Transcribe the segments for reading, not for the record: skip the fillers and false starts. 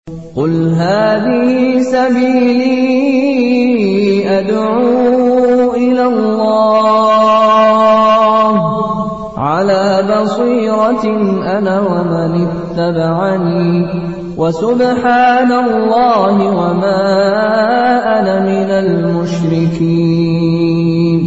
قُلْ هَٰذِهِ سَبِيلِي أَدْعُو إِلَى اللَّهِ ۚ عَلَىٰ بَصِيرَةٍ أَنَا وَمَنِ اتَّبَعَنِي ۖ وَسُبْحَانَ اللَّهِ وَمَا أَنَا مِنَ الْمُشْرِكِينَ.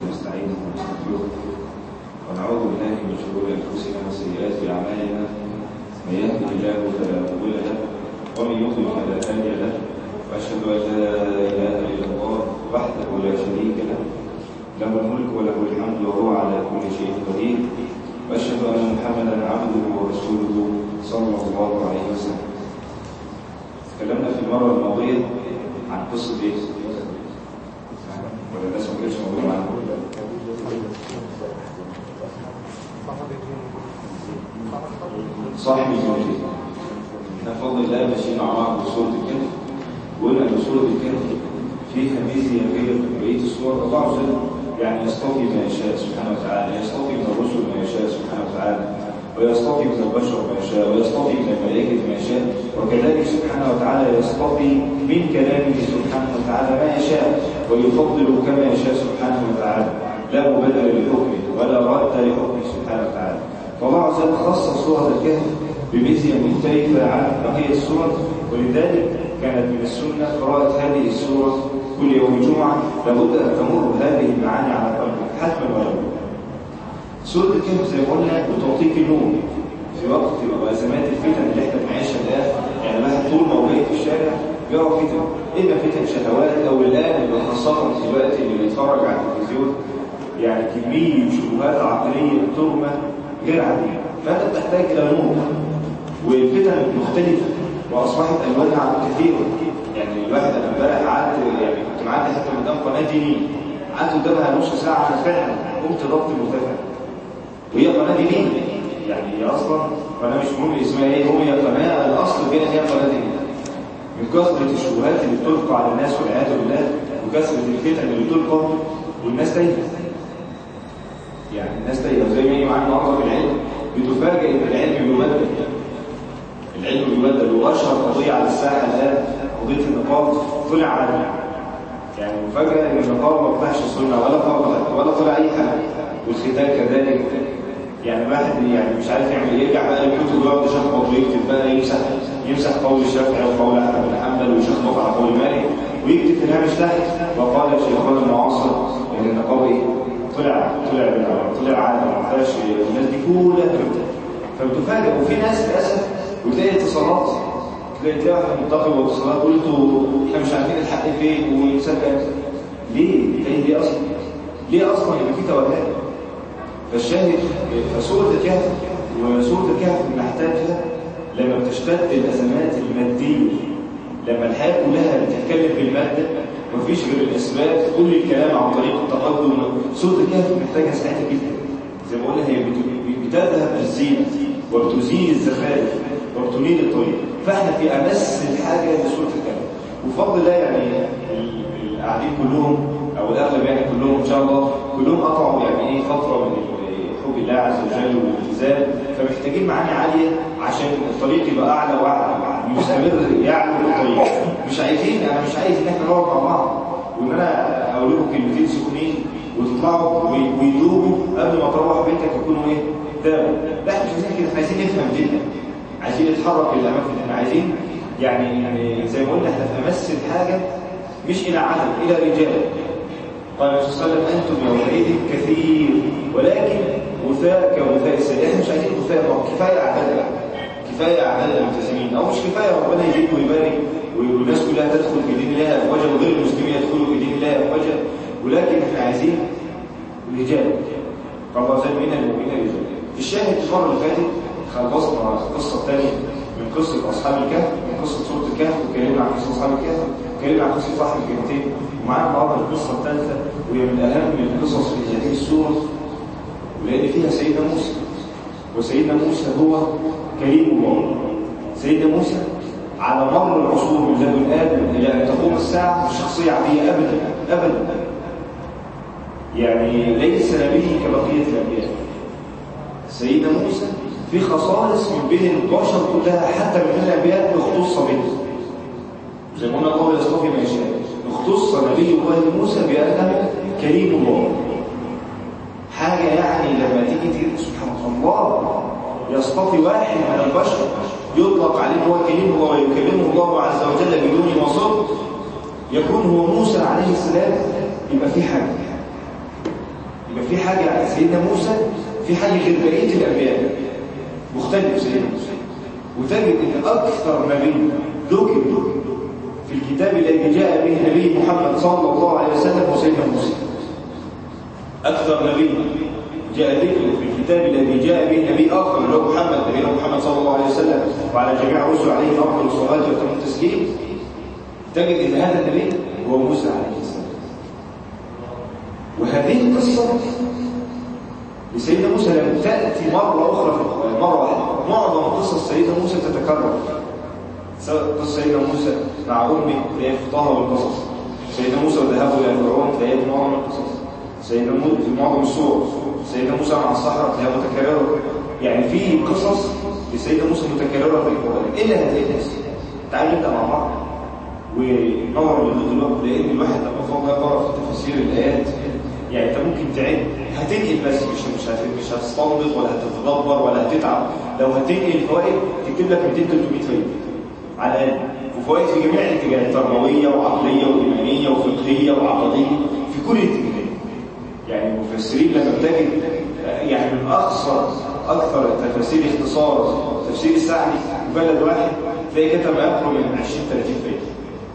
ونعوذ بالله من شرور أنفسنا وسيئات أعمالنا، من يهده الله فلا مضل له ومن يضلل فلا هادي له، وأشهد أن لا إله إلا الله وحده لا شريك له، له الملك وله الحمد وهو على كل شيء قدير، وأشهد أن محمدا عبده ورسوله صلى الله عليه وسلم. تكلمنا في المرة الماضية عن قصة إيه؟ ولا الناس ما كانتش موجودة معانا؟ صاحب الموجود. بفضل الله ماشيين مع بعض بسورة الكهف، وقلنا ان سورة الكهف فيها ميزة غير بقية السور. الله عز وجل يعني يصطفي ما يشاء سبحانه وتعالى، يصطفي من الرسل ما يشاء سبحانه وتعالى، ويصطفي من البشر ما يشاء، ويصطفي من الملائكة ما يشاء، وكذلك سبحانه وتعالى يصطفي من كلامه سبحانه وتعالى ما يشاء، ويفضل كما يشاء سبحانه وتعالى، لا مبدل لحكمه ولا رد لحكمه سبحانه وتعالى. فالله عز وجل خص سورة الكهف بميزة مختلفة عن بقية السور، ولذلك كانت من السنة قراءة هذه السورة كل يوم جمعة، لابد أن تمر هذه المعاني على قلبك حتما ولا بد. سورة الكهف زي ما قلنا بتعطيك النور في وقت وأزمات الفتن اللي احنا بنعيشها الآن. يعني الواحد طول ما هو جاي في الشارع بيقع فتن، إما فتن شهوات أو الآن خاصة في الوقت اللي بيتفرج على التلفزيون، يعني كمية شبهات عقلية ترمى غير عادية، فأنت بتحتاج إلى نور، والفتن مختلفة وأصبحت ألوانها كثيرة. يعني الواحد أنا امبارح قعدت، يعني كنت معدي حتى قدام قناة دينية، قعدت قدامها نص ساعة، أنا فعلا قمت ضبط المرتفع، وهي قناة دينية، يعني هي أصلا قناة مش مهم اسمها إيه، هي قناة الأصل فيها هي قناة دينية. من كثرة الشبهات اللي بتلقى على الناس والعياذ بالله، وكثرة الفتن اللي بتلقى، والناس تايهة. يعني الناس تايهة زي ما هي معانا النهارده في العلم، بتفاجئ ان العلم بيبدل. العلم بيبدل، واشهر قضيه على الساحه الان قضيه النقاب طلع عالم. يعني مفاجاه ان النقاب ما طلعش سنه ولا طلع اي حاجه، والختان كذلك. يعني الواحد يعني مش عارف يعمل ايه، يرجع بقى للكتب ويقعد يشخبط ويكتب بقى، يمسح قول الشافعي وقول احمد بن حنبل ويشخبط على قول مالك، ويكتب في الهامش تحت وقال شيخنا المعاصر ان النقاب ايه؟ طلع عادي، ما طلعش. الناس دي كلها فبتفاجئ. وفي ناس للاسف وتلاقي اتصالات، تلاقي واحد متقي واتصالات، قلتوا احنا مش عارفين الحق فين ويصدق. ليه اصلا يبقى في توهان؟ فالشاهد فسورة الكهف، وسورة الكهف بنحتاجها لما بتشتد الازمات الماديه، لما الحياه كلها بتتكلم بالماده، مفيش غير الاسباب، كل الكلام عن طريق التقدم. سورة الكهف محتاجة ساعتها جدا. زي ما قلنا هي بتذهب الزينة وبتزيل الزخارف وبتنير الطريق، فاحنا في امس الحاجه لسورة الكهف. وبفضل الله يعني القاعدين كلهم او الاغلب يعني كلهم ان شاء الله كلهم قطعوا يعني ايه فتره من حب الله عز وجل والالتزام، فمحتاجين معاني عاليه عشان الطريق يبقى اعلى واعلى ويستمر يعلو الطريق. انا مش عايز ان احنا نقعد مع بعض وان انا اقول لكم كلمتين سخنين وتطلعوا ويدوبوا قبل ما تروح بيتك يكونوا ايه؟ دابوا. لا احنا مش عايزين كده، احنا عايزين نفهم ديننا، عايزين نتحرك للاماكن، احنا عايزين يعني زي ما قلنا احنا في امس الحاجه مش الى عدد، الى رجال. قال الرسول صلى الله عليه وسلم انتم يومئذ كثير ولكن غثاء كغثاء السيل. احنا مش عايزين غثاء، كفايه اعداد الملتزمين، او مش كفايه ربنا يزيد ويبارك والناس كلها تدخل في دين الله افواجا وغير المسلمين يدخلوا في دين الله افواجا، ولكن احنا عايزين رجال. طبعا زي مين رجال. الشاهد المره اللي فاتت خلصنا القصه الثانيه من قصه اصحاب الكهف، من قصه سوره الكهف، واتكلمنا عن قصه اصحاب الكهف، واتكلمنا عن قصه صاحب الكهفتين، ومعانا النهارده القصه الثالثه وهي من اهم القصص في هذه السوره، ولان فيها سيدنا موسى. وسيدنا موسى هو كريم الله. سيدنا موسى على مر العصور من لدن آدم إلى أن تقوم الساعة مش شخصية عادية أبدا. يعني ليس نبي كبقية الأنبياء. سيدنا موسى في خصائص من بين البشر كلها حتى من الأنبياء مختصة به. نبي الله موسى بأنه كريم الله. حاجة يعني لما تيجي سبحان الله يصطفي واحد من البشر يطلق عليه هو كريم الله ويكلمه الله عز وجل بدون مصر، يكون هو موسى عليه السلام. يبقى في حاجة سيدنا موسى في حاجة غير بقية الأنبياء مختلف سيدنا موسى. وتجد أن أكثر نبي ذكر في الكتاب الذي جاء به النبي محمد صلى الله عليه وسلم هو سيدنا موسى. أكثر نبي جاء ذكر في الكتاب الذي جاء به نبي آخر اللي هو نبينا محمد صلى الله عليه وسلم وعلى جميع الرسل عليه أفضل الصلاة وأتم التسليم، تجد أن هذا النبي هو موسى عليه السلام. وهذه القصة لسيدنا موسى لم تأتي مرة أخرى في القرآن، مرة واحدة. معظم قصص سيدنا موسى تتكرر، قصة سيدنا موسى مع أمه تلاقيها في طه والقصص، سيدنا موسى وذهابه إلى فرعون تلاقيها في معظم القصص، سيدنا موسى في معظم السور، سيدنا موسى مع الصحراء تلاقيها متكررة. يعني في قصص لسيدنا موسى متكررة في القرآن إلا هذه القصة. تعالوا نبدأ مع بعض ونور الوجود الوقت، لأن الواحد لما فضل يقرأ في تفسير الآيات يعني أنت ممكن تعد هتنقل بس مش هتستنبط ولا هتتدبر ولا هتتعب. لو هتنقل فوائد تكتب لك 200-300 فايدة على الأقل، وفوائد في جميع الاتجاهات، تربوية وعقلية وإيمانية وفقهية وعقدية في كل الاتجاهات. يعني المفسرين لما بتجد يعني من أكثر التفاسير اختصار تفسير السعدي في بلد واحد تلاقي كتب أكثر من 20-30 فايدة.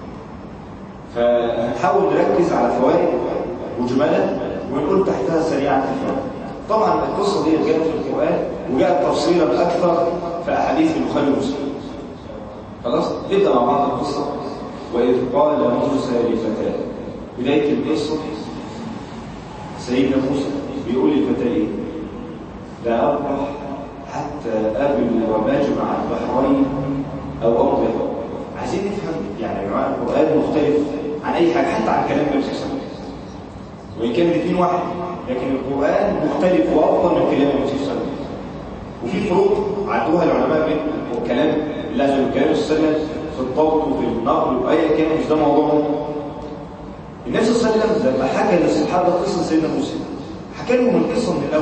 فهنحاول نركز على فوائد مجملة ونقول تحتها سريعا الفوائد. طبعا القصة دي جاءت في القرآن وجاءت تفصيلا أكثر في أحاديث البخاري ومسلم. خلاص نبدأ مع بعض القصة. وإذ قال موسى لفتاه، بداية القصة سيدنا موسى بيقول للفتاه إيه؟ لا أبرح حتى أبلغ مجمع البحرين أو أمضي حقا. عايزين نفهم يعني القرآن مختلف عن أي حاجة، حتى عن كلام النبي صلى الله عليه وسلم، وإن كان الاثنين واحد لكن القرآن مختلف وأفضل من كلام النبي صلى الله عليه وسلم. وفي فروق عدوها العلماء بين كلام اللهجة وكلام السنة في الضبط وفي النقل وأي كان، مش ده موضوعهم. النبي صلى الله عليه وسلم لما حكى للصحابة قصة سيدنا موسى حكى لهم القصة من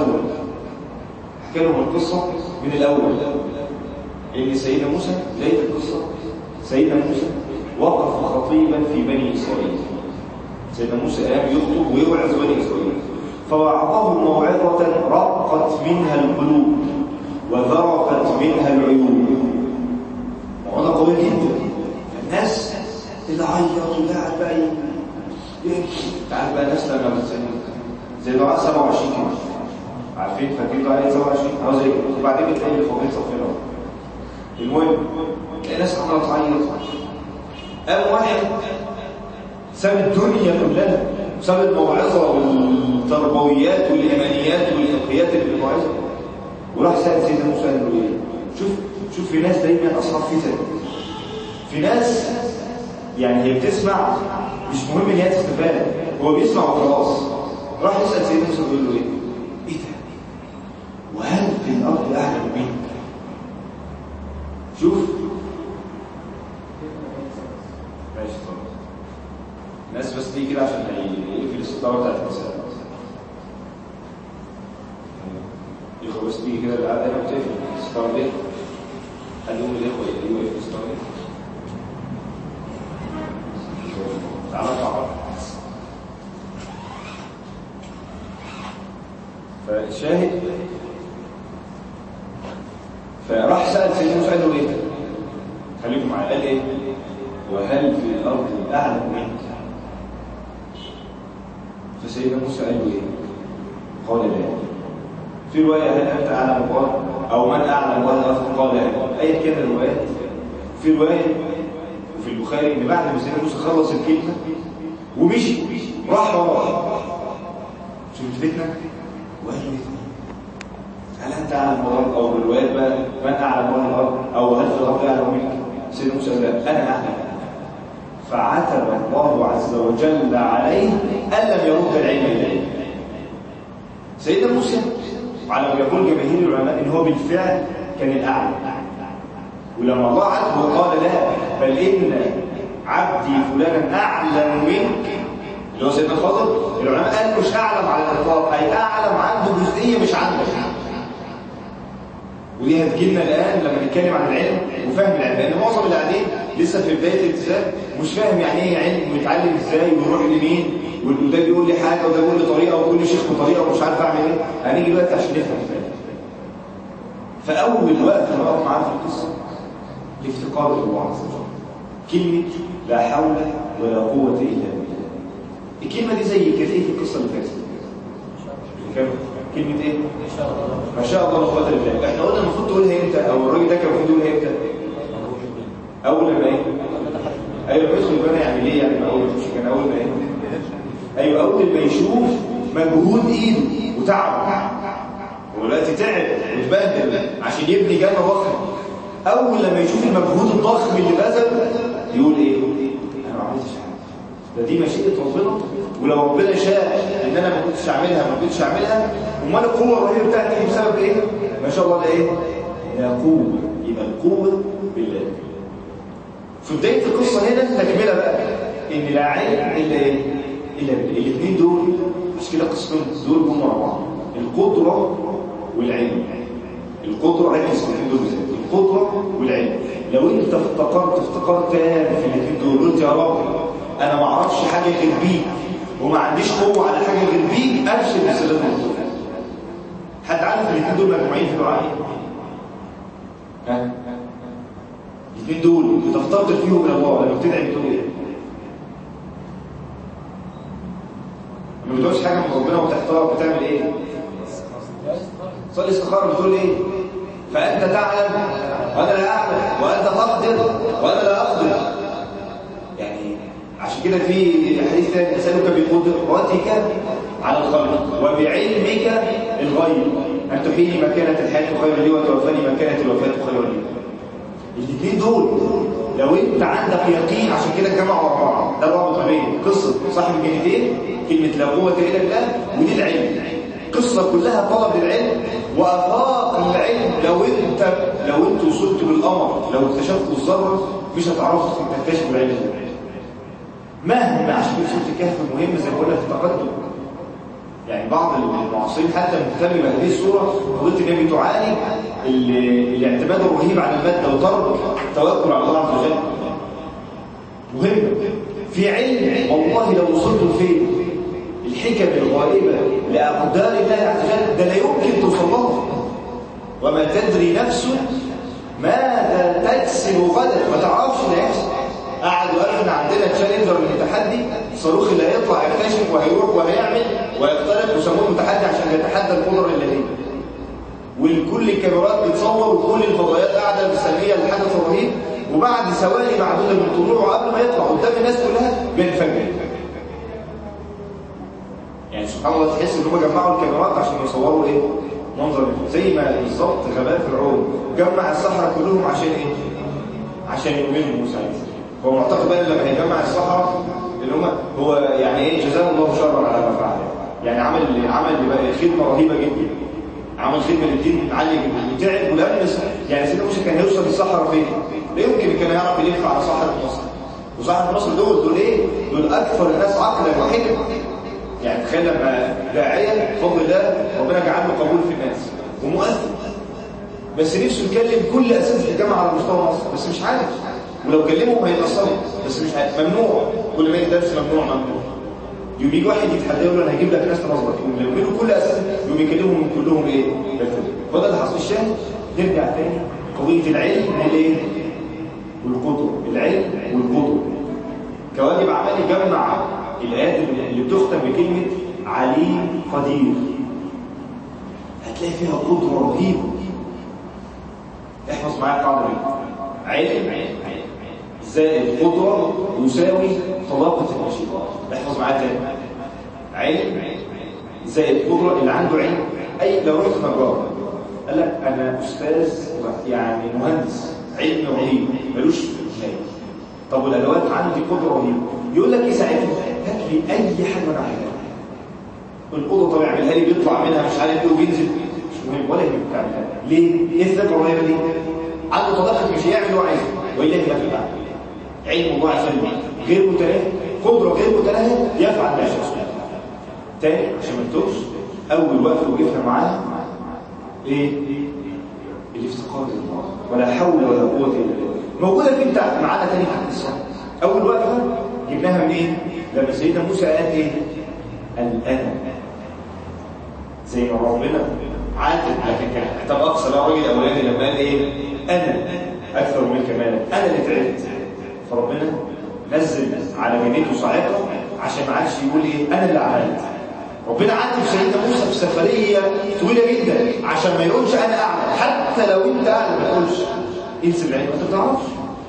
الأول، إن سيدنا موسى بداية القصة سيدنا موسى وقف خطيبا في بني إسرائيل. سيدنا موسى قام يخطب ويوعظ بني إسرائيل، فوعظهم موعظة رقت منها القلوب وذرفت منها العيون. موعظة قوية جدا. فالناس اللي عيط واللي قاعد بقى تعال بقى الناس لما زي دعاء 27 كده، عارفين فاكرين دعاء 27 أو زي كده، وبعدين بتلاقي الفضيل صفينا. المهم تلاقي ناس عمالة تعيط. قام واحد ساب الدنيا كلها وساب الموعظة والتربويات والإيمانيات والفقهيات اللي في الموعظة وراح سأل سيدنا موسى قال له إيه؟ شوف في ناس دايما أصحاب فتن، في ناس يعني هي بتسمع مش مهم ان هي تستفاد، هو بيسمع وخلاص. راح يسأل سيدنا موسى يقول له ايه ده؟ وهل في الأرض أعلم منك؟ شوف ماشي طبعا الناس بس تيجي كده عشان يقفل الستارة بتاعت المسألة. يخو بس تيجي كده القعدة هنا وتقفل الستارة دي. هل يوم الإخوة يقفل الستارة دي؟ تعالى تعالى. فالشاهد فراح سأل سيدنا موسى قال له ايه؟ خليكم معايا. قال ايه؟ وهل في الأرض أعلم منك؟ فسيدنا موسى قال له ايه؟ قال لا. في رواية هل أنت أعلم؟ قال أو من أعلم؟ قال لا. أي كان الروايات. في رواية وفي البخاري ان بعد ما سيدنا موسى خلص الكلمه ومشي راح وراه شفت فتنه وقال له هل انت اعلم الارض؟ او بالروايات بقى من اعلم من الارض او هل في الارض اعلم منك؟ سيدنا موسى قال لا انا اعلم. فعتب الله عز وجل عليه ان لم يرد العلم اليه. سيدنا موسى على ما يقول جماهير العلماء ان هو بالفعل كان الاعلم، ولما الله عاتبه قال لا بل إن عبدي فلانا أعلم منك اللي هو سيدنا الخضر، العلماء قالوا مش اعلم على الاطلاق، هيبقى اعلم عنده جزئيه مش عنده. ودي هتجيلنا الان لما نتكلم عن العلم وفهم العلم، لان معظم اللي قاعدين لسه في بدايه الالتزام مش فاهم يعني ايه علم ويتعلم ازاي ويروح لمين، وده بيقول لي حاجه وده بيقول لي طريقه وكل شيخ بطريقه ومش عارف اعمل ايه. هنيجي دلوقتي عشان نفهم الكلام. فاول وقت نقف معاه في القصه الافتقار الى الله عز وجل. كلمه لا حول ولا قوه الا بالله. الكلمه دي زي كانت ايه في القصه اللي فاتت؟ كلمه ايه؟ ما شاء الله لا قوه الا بالله. احنا قلنا المفروض تقولها امتى، او الراجل ده كان المفروض يقولها امتى؟ اول ما ايه؟ ايوه يدخل الجنه. يعني ليه يعني اول ما يخش كان اول ما ايه؟ ايوه اول ما يشوف مجهود ايده وتعب، ودلوقتي تعب واتبهدل عشان يبني جنه ضخمه. اول لما يشوف المجهود الضخم اللي بذل يقول ايه؟ انا ما عملتش حاجه، دي مشيئه ربنا، ولو ربنا شاء ان انا ما كنتش اعملها امال القوه الرهيبه بتاعتي بسبب ايه؟ ما شاء الله ده ايه؟ لا قوه. يبقى القوه بالله. في بدايه القصه هنا تكمله بقى ان لا علم الا ايه؟ الا الاثنين دول. مش كده قسمين دول هم مع بعض، القدره والعلم. القدره ركز في الاثنين دول بالذات، القدره والعلم. لو انت افتقرت تام في الاثنين دول قلت يا رب انا ما اعرفش حاجه غير بيك وما عنديش قوه على حاجه غير بيك، ابشر بسلام الله. حد عارف الاثنين دول مجموعين في دعاء ايه؟ الاثنين دول بتفتقر فيهم الى الله لما بتدعي بتقول ايه؟ لما بتقولش حاجه من ربنا وتحتار بتعمل ايه؟ صلي استخاره. بتقول ايه؟ فانت تعلم وانا لا اعلم، وانت تقدر وانا لا اقدر. يعني عشان كده في حديث ثاني اسالك بقدرتك على الخلق وبعلمك الغيب ان تحييني ما كانت الحياه خيرا لي وتوفاني ما كانت الوفاه خيرا لي. الاثنين دول لو انت عندك يقين، عشان كده الجماعه ورا بعض، ده الرابط بين قصه صاحب الكلمتين كلمه لا قوه الا بالله ودي العلم. قصه كلها طلب العلم وافاق العلم. لو انت وصلت بالقمر، لو اكتشفت الذره مش هتعرفوا تكتشفوا العلم ده مهما. عشان كده سوره الكهف مهمه زي ما قلنا في التقدم. يعني بعض المعاصرين حتى مهتم بهذه الصوره، قضيه النبي تعاني الاعتماد الرهيب على الماده وترك التوكل على الله عز وجل. مهم في علم والله لو وصلتوا فين الحكم الغائبه لاقدار الله عز وجل ده لا يمكن توصل لها. وما تدري نفس ماذا تكسب غدا، ما تعرفش اللي هيحصل. قعدوا قالوا احنا عندنا تشالنجر من التحدي، الصاروخ اللي هيطلع يكتشف وهيروح وهيعمل ويخترق، وسموه متحدي عشان يتحدى القدره الالهيه. والكل الكاميرات بتصور وكل الفضائيات قاعده مستنيه الحدث الرهيب، وبعد ثواني معدوده من طلوعه قبل ما يطلع قدام الناس كلها بينفجر. يعني سبحان الله تحس ان هم جمعوا الكاميرات عشان يصوروا ايه؟ منظر زي ما بالظبط غباء فرعون جمع السحرة كلهم عشان ايه؟ عشان يؤمنوا موسى. هو معتقد بقى لما هيجمع السحرة اللي هم هو يعني ايه جزاه الله شرا على ما فعل. يعني عمل خدمه رهيبه جدا، عمل خدمه للدين عاليه جدا وتعب ولمس. يعني سيدنا موسى كان هيوصل للصحراء فين؟ لا يمكن كان يعرف يلف على صحراء مصر. وصحراء مصر دول ايه؟ دول اكثر الناس عقلا وحكمه. يعني تخيل لما داعيه بفضل الله ربنا جعل له قبول في الناس ومؤثر، بس نفسه يكلم كل اساتذه الجامعه على مستوى مصر بس مش عارف، ولو كلمهم هيتاثروا بس مش عارف. ممنوع كل ما يدرس ممنوع. يوم يجي واحد يتحدى يقول له انا هجيب لك ناس تنظر، يوم يعملوا كل اساتذه يوم يكلمهم كلهم ايه؟ فده اللي حصل. الشاهد نرجع تاني قضيه العلم والايه؟ والقدره. العلم والقدره كواجب عملي. جمع الآيات اللي بتختم بكلمة عليم قدير هتلاقي فيها قدرة رهيبة. احفظ معايا القاعدة دي. علم زائد قدرة يساوي طلاقة المشيئة. احفظ معايا تاني. علم زائد قدرة. اللي عنده علم أي لو رحت نجار قال لك أنا أستاذ يعني مهندس علم رهيب ملوش نهاية. طب والأدوات عندي قدرة رهيبة يقول لك ايه ساعتها؟ هات لي اي حاجه انا عايزها. الاوضه طبعا يعملها لي بيطلع منها مش عارف ايه وبينزل مش مهم ولا يهمك تعملها ليه؟ ايه الثقه الرهيبه دي؟ عنده طلاقه مش هيعمل اللي هو عايزه والا ما في العالم. علم الله عز وجل غير متناهي قدرة غير متناهية يفعل ما يشاء. تاني عشان ما نتوهش، أول وقفة وقفنا معاها إيه؟ الافتقار لله ولا حول ولا قوة إلا بالله. موجودة في انت معانا تاني في الإسلام. أول وقفة جبناها من إيه؟ لما سيدنا موسى قال إيه؟ الأنا، زي ما ربنا عاتب لكن كان طب أقصى لا راجل أولاني لما قال إيه؟ أنا أكثر منك مالا، أنا اللي تعبت. فربنا نزل على جنيته صاعقة عشان ما عادش يقول إيه؟ أنا اللي عملت. ربنا عاتب سيدنا موسى في سفرية طويلة جدا عشان ما يقولش أنا أعلم، حتى لو أنت أعلم ما تقولش انسى العلم، ما تعرفش.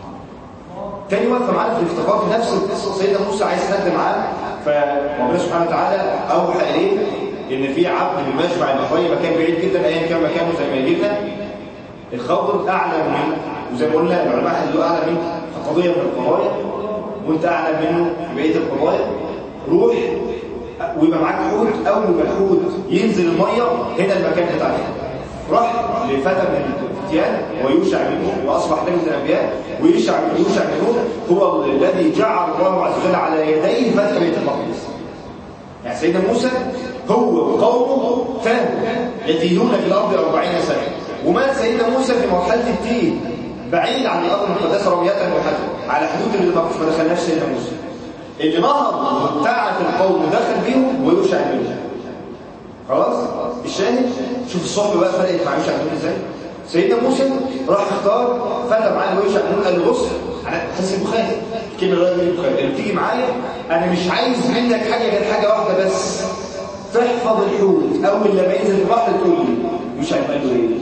تاني وقفة معانا في الافتقار في نفس القصة، سيدنا موسى عايز يخدم معاه، فربنا سبحانه وتعالى أوحى إليه إن في عبد من مجمع البحرين مكان بعيد جدا أيا كان مكانه زي ما يجيبنا، الخضر أعلم منه، وزي ما قلنا العلماء اللي أعلم منه في قضية من القضايا وأنت أعلم منه في بقية القضايا، روح ويبقى معاك حوت، أول ما الحوت ينزل المية هنا المكان بتاعك. راح لفتى من الفتيان ويوشع بن نون وأصبح نبي الأنبياء، ويوشع بن نون هو الذي جعل الله عز وجل على يديه فتح بيت المقدس. يعني سيدنا موسى هو وقومه يتيهون في الأرض 40 سنة، ومات سيدنا موسى في مرحلة التيه بعيد عن الأرض المقدسة رمية وحجر على حدود المقدس، ما دخلناش سيدنا موسى. اللي نهض بتاعة القوم ودخل بيهم ويوشع بن نون. خلاص الشاهد، شوف الصحبة بقى فرقت مع يوشع بن نون ازاي. سيدنا موسى راح اختار فتى معاه يوشع بن نون، قال له بص انا حاسس البخاري الكلمه اللي بتيجي معايا، انا مش عايز منك حاجه غير حاجه واحده بس، تحفظ الحوت، اول لما ينزل البحر تقول لي. يوشع قال له ايه؟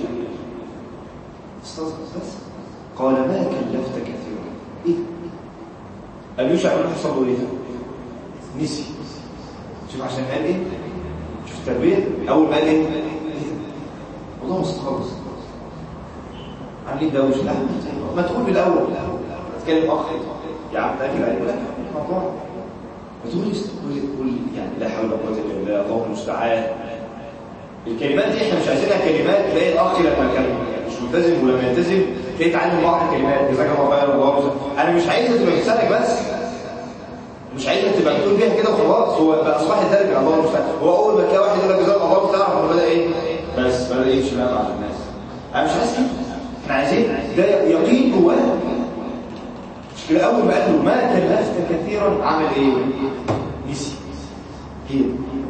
استاذ بس قال ما كلفت كثيرا. ايه؟ قال يوشع بن نون حصل له ايه؟ نسي. شوف عشان قال ايه؟ شوف التربيه، اول ما قال ايه؟ والله مش خالص عاملين دوش. لا ما تقول بالاول، تتكلم اخ يا عم تاكل عليه ولا الموضوع، ما تقول يعني لا حول ولا قوه الا بالله، الله المستعان. الكلمات دي احنا مش عايزينها كلمات تلاقي الاخ لما كان مش ملتزم ولما يلتزم تلاقي يتعلم بعض الكلمات جزاك الله خير والله. انا مش عايزها تبقى لسانك بس، مش عايزها تبقى بتقول بيها كده وخلاص. هو بقى اصبح الدرجه الله المستعان. هو اول ما تلاقي واحد يقول لك جزاك الله تعرف انه بدا ايه؟ بس بدا يمشي بقى مع الناس. انا مش عايز كده، احنا عايزين ده يقين جوانا. مش كده اول ما قال له ما كلفت كثيرا عمل ايه؟ نسي. هي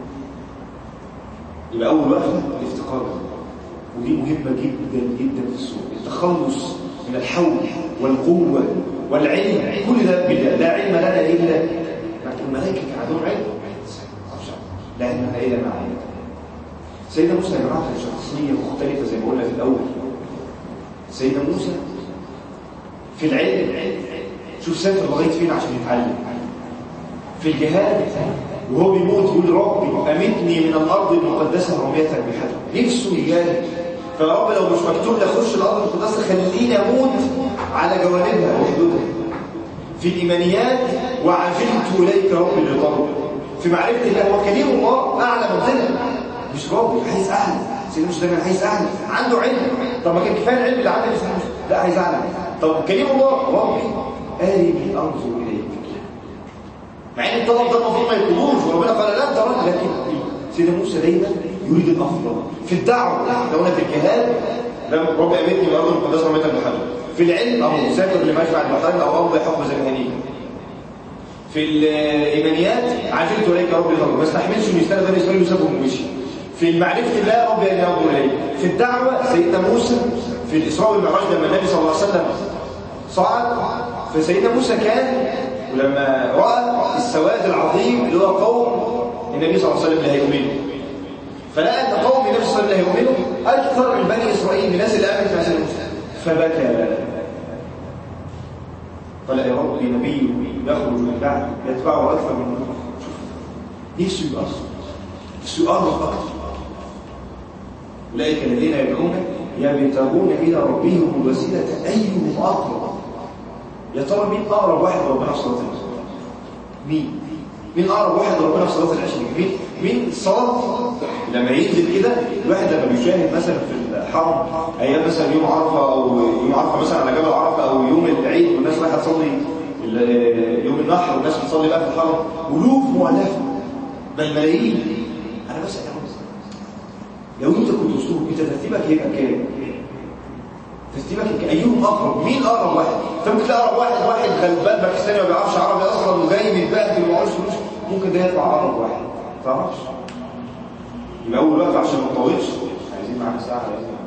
يبقى اول وقفه الافتقار، ودي مهمه جدا جدا في السوق، التخلص من الحول والقوه والعلم، كل ده بالله. لا علم لنا الا الملائكه كان عندهم علم، لا علم لنا الا ما علمنا. سيدنا موسى يا جماعه كان شخصيه مختلفه زي ما قلنا في الاول. سيدنا موسى في العلم شوف سافر لغايه فين عشان يتعلم. في الجهاد وهو بيموت يقول ربي امتني من الارض المقدسه رميه بحجر، نفسه يجاهد. فيا رب لو مش مكتوب لي اخش الارض المقدسه خليني اموت على جوانبها وحدودها. في الايمانيات وعجلت اليك ربي لطلب. في معرفه الله هو كليم الله اعلى منزله، مش ربي عايز اعلى. سيدنا موسى دايما عايز اعلى، عنده علم. طب ما كان كفايه العلم اللي عنده سيدنا موسى، لا عايز اعلى. طب كليم الله ربي ارني انظر اليك، مع ان الطلب ده المفروض ما يطلبوش وربنا قال لا تراني، لكن سيدنا موسى دايما يريد الافضل. في الدعوه لو قلنا في الجهاد رب امتني من الارض المقدسه رميه بحجر. في العلم اهو سافر لمجمع البحرين او امضي حكم زمانيه. في الايمانيات عجلت اليك ربي لطلب، ما استحملش انه يستنى بني اسرائيل وسابهم ومشي. في المعرفه الله ربي ان ينظر اليك. في الدعوه سيدنا موسى في الاسراء والمعراج لما النبي صلى الله عليه وسلم صعد، فسيدنا موسى كان ولما راى السواد العظيم اللي هو قوم النبي صلى الله عليه وسلم اللي هيؤمنوا، فلقى ان قوم النبي صلى الله عليه وسلم اللي هيؤمنوا اكثر من بني اسرائيل من الناس اللي امنت مع سيدنا موسى، فبكى. قال يا رب نبي يخرج من بعد يتبعه اكثر من نفسه يقرب اكثر. اولئك الذين يبتغون الى ربهم الوسيله ايهم اقرب. يا ترى مين اقرب واحد ربنا في صلاه العشاء؟ مين اقرب واحد ربنا في صلاه العشاء؟ مين الصلاه لما ينزل كده الواحد لما بيشاهد مثلا في الحرم ايام مثلا يوم عرفه او يوم عرفه مثلا على جبل عرفه او يوم العيد والناس رايحه تصلي يوم النحر والناس بتصلي بقى في الحرم ألوف مؤلفة بل ملايين. أنا بس لو أنت كنت وسطهم أنت ترتيبك هيبقى كام؟ ترتيبك أيهم أقرب؟ مين أقرب واحد؟ أنت ممكن تلاقي أقرب واحد غلبان باكستاني ما بيعرفش عربي أصلا وجاي متبهدل ومعهوش فلوس، ممكن ده يطلع أقرب واحد ما تعرفش. يبقى أول وقت عشان ما نطولش عايزين معانا ساعة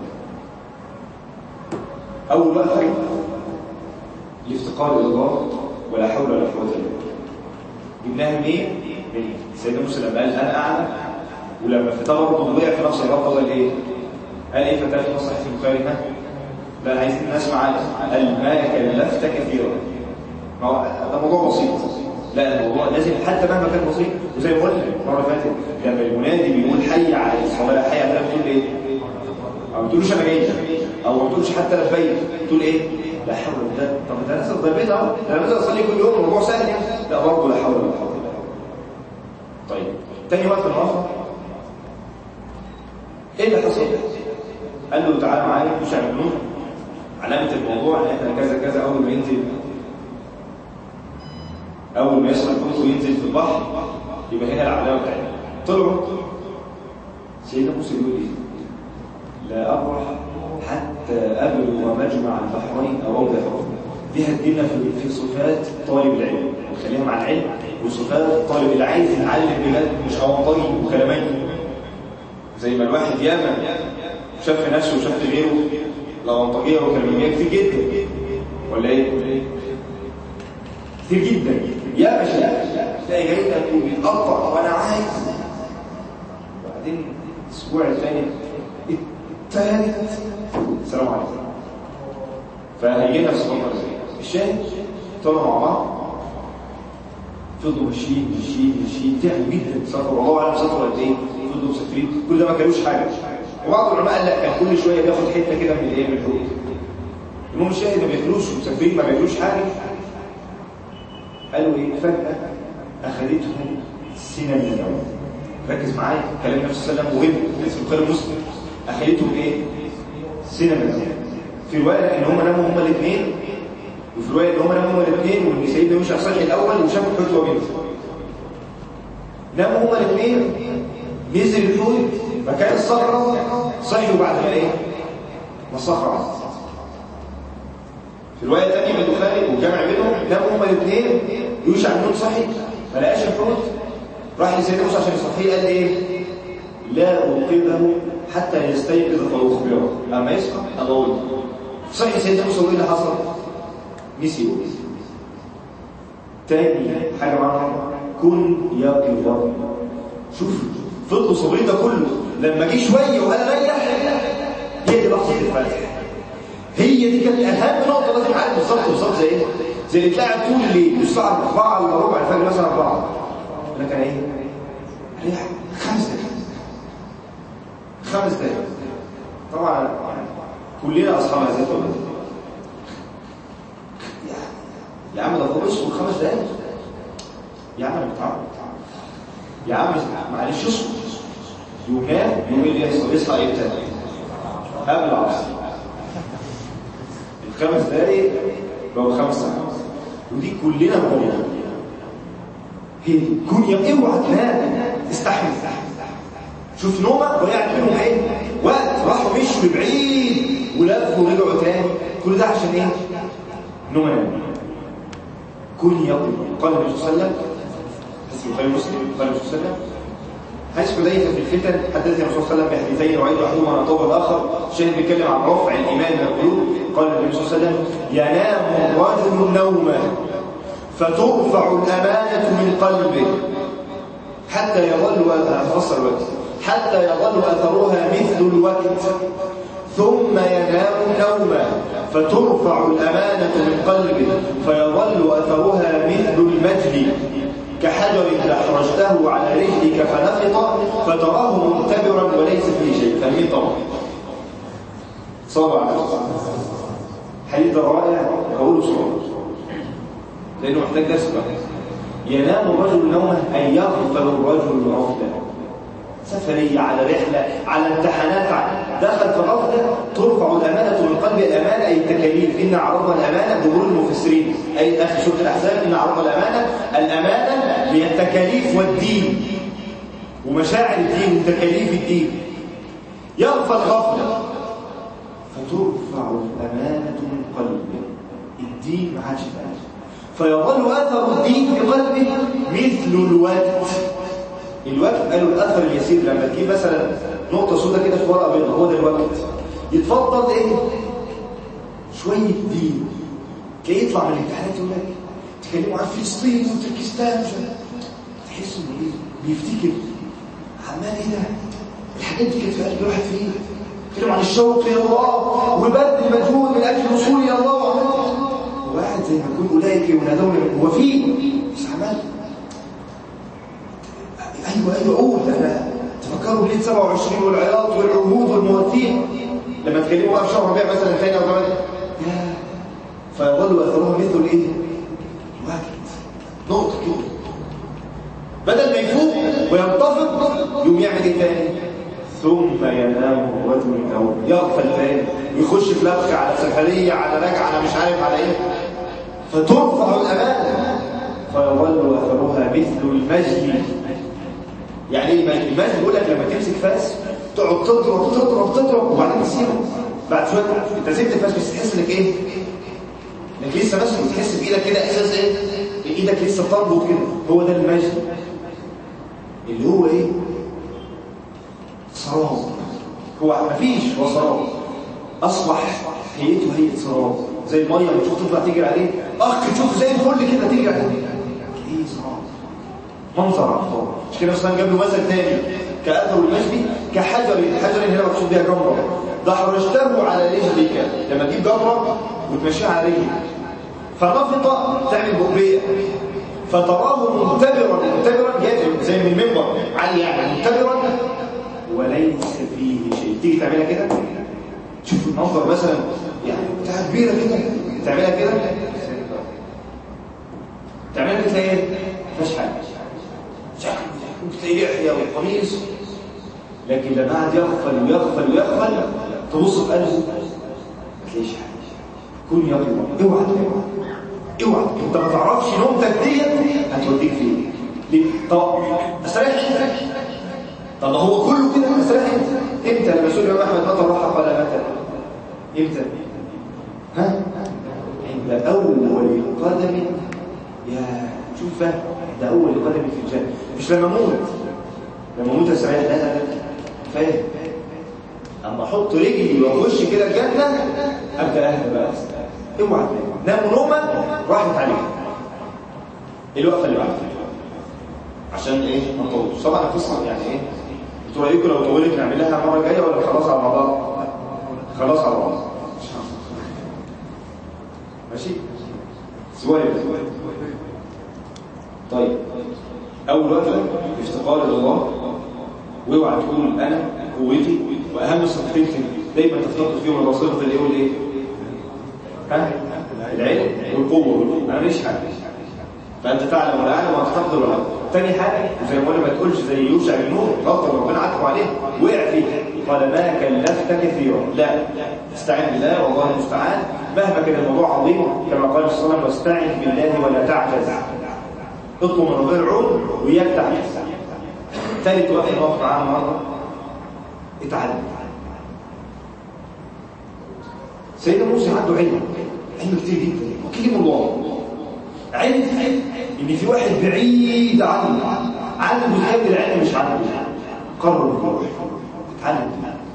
أول وقت الافتقار إلى الله ولا حول ولا قوة إلا بالله. جبناها منين؟ من سيدنا موسى لما قال أنا أعلم، ولما في برضه وقع في نفس الرابطة قال إيه؟ قال إيه فتاة في صحيح البخاري؟ لا أنا عايزين نسمع قال ما كلفت كثيرا. ما هو ده موضوع بسيط. لا الموضوع لازم حتى مهما كان بسيط، وزي ما قلنا المرة اللي فاتت لما المنادي بيقول حي على الصلاة حي على الصلاة بتقول إيه؟ أو ما بتقولوش أنا جاي، أو ما بتقولش حتى لبيك، تقول إيه؟ لا حول ولا قوة. طب ده ناس ضربتها اهو، ده انا بنزل اصلي كل يوم الموضوع سهل يعني. لا برضه لا حول ولا قوه الا بالله. طيب تاني وقت الاخر ايه اللي حصل؟ قال له تعالى معايا مش هنقول علامه الموضوع ان احنا كذا كذا. اول ما ينزل اول ما يصحى الحوت وينزل في البحر يبقى هنا العلامه بتاعتنا. طلعوا سيدنا موسى يقول ايه؟ لا ابرح حتى أبلغ مجمع البحرين أو أمضي حكم. دي هتجينا في صفات طالب العلم، ونخليها مع العلم، وصفات طالب اللي عايز يتعلم بجد مش أونطجي وكلامين. زي ما الواحد ياما شاف في نفسه وشاف في غيره الأونطجية وكلامية كتير جدا، ولا إيه؟ كتير جدا. ياما شاف تلاقي جاي لك وبيتقطع وأنا عايز، وبعدين الأسبوع الثاني الثالث السلام عليكم. فهيجينا في صفات الشاهد طلعوا مع بعض فضلوا ماشيين تعبوا جدا سافروا والله اعلم سافروا قد ايه، فضلوا مسافرين كل ده ما كانوش حاجه. وبعض العلماء قال لا كان كل شويه بياخد حته كده من الايه من الحوت. المهم الشاهد ما بياكلوش مسافرين ما بياكلوش حاجه. قالوا ايه فجاه اخذتهم سنه من النوم. ركز معايا كلام النبي صلى الله عليه وسلم مهم اسمه البخاري ومسلم. اخذتهم ايه؟ سنه من النوم. في روايه ان هم ناموا هم الاثنين، وفي روايه ان هم ناموا هم الاثنين وان سيدنا يوشع صحي الاول وشاف الحوت وهو بينزل. ناموا هم الاثنين نزل الحوت مكان الصخره صحيوا بعد ما ايه؟ ما الصخره عصت. في روايه ثانيه من البخاري والجمع بينهم ناموا هم الاثنين يوشع بن صحي ما لقاش الحوت راح لسيدنا موسى عشان يصحيه قال ايه؟ لا أوقظه حتى يستيقظ فيخبره. أما يصحى أضوله. صحيح سيدنا موسى وإيه اللي حصل؟ نسي يقول. تاني حاجة معنا كن يقظا. شوف فضلوا صبرين ده كله لما جه شوية وقال ريح هي دي لحظة الفتح. هي دي كانت أهم نقطة لازم عارف بالظبط زي إيه؟ زي اللي تلاقي طول الليل الساعة 4 إلا ربع الفجر مثلا 4 لكن إيه؟ ريح 5 دقايق. طبعا كلنا اصحاب هذه الطريقه. يا عم ده هو اصبر 5 دقايق يا عم انا متعود يا عم معلش اصبر. ينام يوم اللي يصحى امتى؟ قبل العصر. ال5 دقايق بقوا 5 ساعات ودي كلنا بنقولها. هي كن اوعى تنام استحمل. شوف نومه ضيعت منهم ايه؟ وقت راحوا مشوا لبعيد ولفوا ورجعوا تاني. كل ده عشان ايه؟ نومه. كن يقظا. قال النبي صلى الله عليه وسلم حديث البخاري ومسلم قال النبي صلى الله عليه وسلم حديث حذيفه في الفتن حدثنا الرسول صلى الله عليه وسلم بحديثين وعيد احدهما عن طوب الاخر. الشاهد بيتكلم عن رفع الايمان من القلوب. قال النبي صلى الله عليه وسلم ينام الرجل نوما فترفع الامانه من قلبه حتى يظل حتى يظل أثرها مثل الوقت ثم ينام نوما فترفع الأمانة من قلبه فيظل أثرها مثل المجل كحجر أحرجته على رجلك فنفط فتراه مغتبرا وليس فيه شيء. فاهمين طبعا؟ صلوا على حديث رائع قوله صلوا لأنه محتاج درس بقى. ينام الرجل نومه أن يغفل الرجل غفلا. سفرية، على رحلة، على امتحانات، دخل في غفلة، ترفع الأمانة من قلب. الأمانة أي التكاليف. إن عرضنا الأمانة جمهور المفسرين أي آخر سورة الأحزاب، إن عرضنا الأمانة هي التكاليف والدين ومشاعر الدين وتكاليف الدين. يغفل غفلة فترفع الأمانة من قلبه، الدين ما عادش بقى، فيظل أثر الدين في قلبه مثل الوقت. الوقت قالوا الأثر اليسير، لما تجيب مثلا نقطة سوداء كده في ورقة بيضاء، هو ده الوقت. يتفضل إيه؟ شوية دين. تلاقيه يطلع من الامتحانات يقول لك تكلموا عن فلسطين وتركستان، تحس إنه إيه؟ بيفتكر عمال إيه ده؟ الحاجات دي كانت في قلب الواحد فيه. تكلم عن الشوق إلى الله وبذل مجهود من أجل الوصول إلى الله، وواحد زي ما يكون أولئك ينادون هو فيه بس عمال أيوة قول. أنا تفكروا بليل 27 والعياط والعهود والمواتين لما تكلموا بقى في شهر ربيع مثلا ثاني أو ثمانية، فيظل أثرها مثل الإيه؟ الوقت. نقطة كده، بدل ما يفوق وينتفض يقوم يعمل إيه تاني؟ ثم ينام الرجل أو يغفل تاني ويخش في لبخة على سفرية على رجعة على مش عارف على إيه، فترفع الأمانة فيظل أثرها مثل المجد. يعني ايه المجد؟ المجد يقول لك لما تمسك فاس تقعد تضرب وبعدين تسيبه. بعد شويه انت سبت الفاس بس تحس انك ايه؟ انك لسه ماسك، وتحس بايدك كده احساس ايه؟ ايدك لسه بتربط كده. هو ده المجد اللي هو ايه؟ سراب. هو مفيش، هو سراب اصبح هيئته هيئه سراب، زي الميه اللي تشوف تطلع تجري عليه، تشوف زي الفل كده تجري عليه، ايه سراب، منظر عطار. مش كده مثلا جاب له مثل تاني كأثر المجد كحجر هنا مقصود بيها جمره دحرجته على رجلك. لما تجيب جمره وتمشيها على رجلك فنفط تعمل بؤبيه فتراه منتبرا زي من المنبر عالي، يعني منتبرا وليس فيه شيء. تيجي تعملها كده تشوف المنظر مثلا يعني بتاعها كبيره كده، تعملها كده تلاقي ايه؟ مفيش حاجه، ممكن تلاقيه يحيى والقميص، لكن لما قعد يغفل تبص في قلبه ما تلاقيش حاجه. كن يقظ، اوعى انت ما تعرفش نومتك ديت هتوديك فين. ليه؟ طب استريح انت. طب هو كله كده استريح انت. امتى لما سئل الامام احمد متى راح قال متى؟ امتى؟ عند اول قدم. يا شوف ده اول قدم في الجنه، مش لما اموت استريح. لا فاهم؟ اما احط رجلي واخش كده الجنه ابدا اهدى بقى. اوعى ناموا نومه راحت عليك الوقت اللي بعده عشان ايه؟ ما نطولش. طبعا القصه يعني ايه؟ انتوا رايكم لو طولت نعملها المره الجايه ولا خلاص على بعض؟ خلاص على بعض ماشي؟ سواء طيب اول وقت افتقار الى الله، واوعى تقول انا قوتي. واهم صفتين دايما تفتقد فيهم البصيره اللي يقول ايه؟ العلم والقوه. انا ماليش حاجه، فانت تعلم ولا اعلم وتقدر ولا اقدر. تاني حاجه زي ما قلنا ما تقولش زي يوشع بن نون غلطه ربنا عاتبه عليه وقع فيها، قال ما كلفت كثيرا. لا، استعن بالله والله المستعان. مهما كان الموضوع عظيم كما قال صلى الله عليه وسلم واستعن بالله ولا تعجز. اطلب من ربنا العون وإياك تعجز. ثالث وقت نقف معاه النهارده اتعلم. سيدنا موسى عنده علم كتير جدا وكلم الله. علم ان في واحد بعيد عنه بيخلي العلم مش عنه، قرر يروح اتعلم.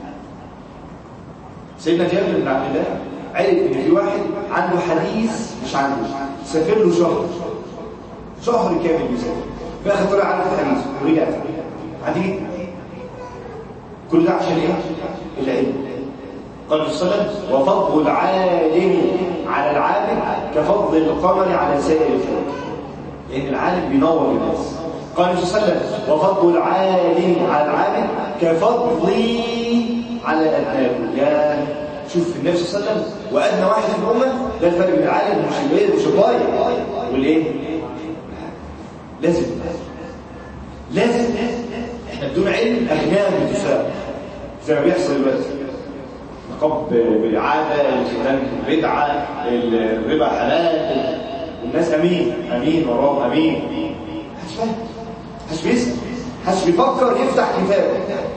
سيدنا جابر بن عبد الله عرف ان في واحد عنده حديث مش عنده، سافر له شهر كامل بيسافر، في اخر طلع عنده الحديث ورجع عديد. كل ده عشان ايه؟ العلم. قال صلى الله عليه وسلم وفضل العالم على العالم كفضل القمر على سائر الكواكب، لان العالم بينور الناس. قال صلى الله عليه وسلم وفضل العالم على العالم كفضلي على الأبناء. يا شوف النبي صلى الله عليه وسلم وأدنى واحد في الأمة، ده الفرق بين العالم مش الضايع والايه؟ لازم احنا بدون علم أغنام بتساب زي ما بيحصل دلوقتي. نقاب بالعادة، الختان بدعة، الربا حلال، والناس أمين وراهم أمين. محدش فاهم، محدش بيسأل، محدش بيفكر يفتح كتاب.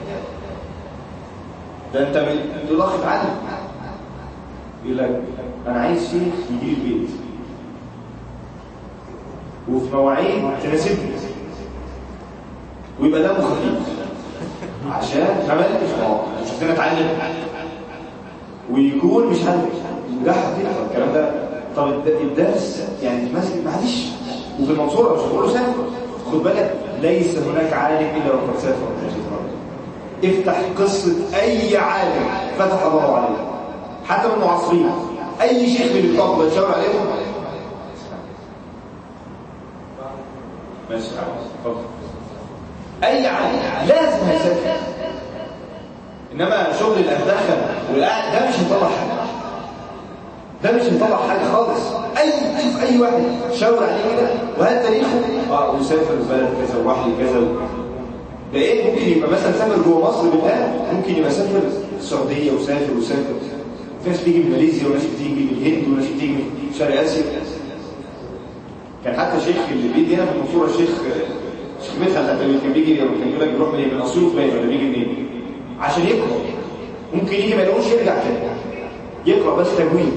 ده أنت بتقول أخ اتعلم، يقول لك أنا عايز شيخ يجي لي البيت وفي مواعيد تناسبني ويبقى دمه خفيف عشان مش عايزين اتعلم ويكون مش عارف وده حقيقه الكلام ده. طب الدرس يعني المسجد معلش، وفي المنصوره مش هتقول له سافر. خد بالك ليس هناك عالم الا وقد سافر. افتح قصه اي عالم فتح الله عليه حتى من المعاصرين، اي شيخ من الطلبه يشاور عليهم ماشي اتفضل. اي عالم لازم هيسافر، انما شغل الأهداخل والقاعد ده مش هيطلع حاجه، ده مش هيطلع حاجه خالص. شوف اي واحد شاور عليه كده وهل تاريخه وسافر بلد كذا وراح لكذا ده ايه. ممكن يبقى مثلا سافر جوه مصر بالله، ممكن يبقى سافر السعوديه وسافر في ناس بتيجي من ماليزيا وناس بتيجي من الهند وناس بتيجي من شرق اسيا. كان حتى شيخ اللي بيجي هنا في المنصوره شيخ مدخل كان بيجي كان يقول لك بيروح من اسيوط باين ولا بيجي منين عشان يقرا. ممكن يجي ما يلاقوش يرجع تاني يقرا بس تجويد.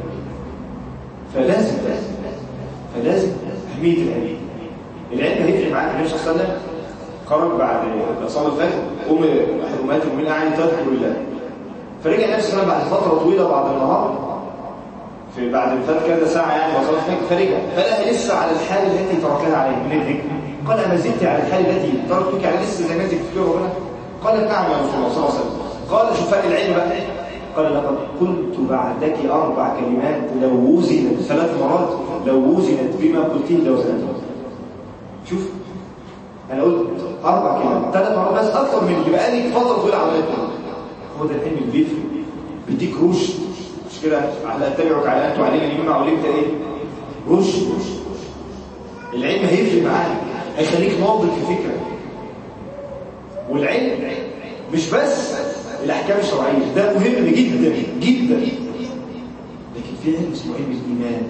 فلازم اهميه العلم هيفرق معاك. النبي صلى الله عليه وسلم خرج بعد صلاه الفجر، امهات المؤمنين قاعدين تذكر الله، فرجع النبي صلى الله عليه وسلم بعد فتره طويله بعد النهار بعد الفجر كذا ساعه يعني بعد صلاه الفجر، فرجع فلقى لسه على الحال التي تركها عليه من الذكر. قال ما زلت على الحال التي تركتك عليه لسه زي ما انت بتفكره هنا؟ قالت نعم يا رسول الله صلى الله عليه وسلم. قال شوف فرق العلم بقى. قال لقد قلت بعدك 4 كلمات لو وزنت 3 مرات لو وزنت بما قلته لوزنت. شوف انا قلت 4 كلمات 3 مرات بس اكثر من اللي بقالي فتره طويله عملتها. هو ده العلم اللي بيفرق بيديك رشد. مش كده على اتبعك على ان تعلمني مما علمت ايه؟ رشد. العلم هيفرق معاك، هيخليك ناضج في فكرك. والعلم مش بس الاحكام الشرعيه، ده مهم جدا جدا، لكن في علم اسمه علم الايمان.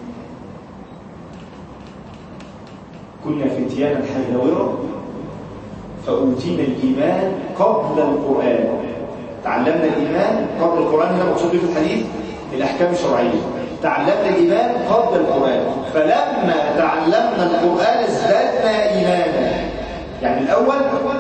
كنا فتيانا حياورا فاوتينا الايمان قبل القران. تعلمنا الايمان قبل القران، هنا مقصود في الحديث الاحكام الشرعيه. تعلمنا الايمان قبل القران، فلما تعلمنا القران ازددنا ايمانا. يعني الاول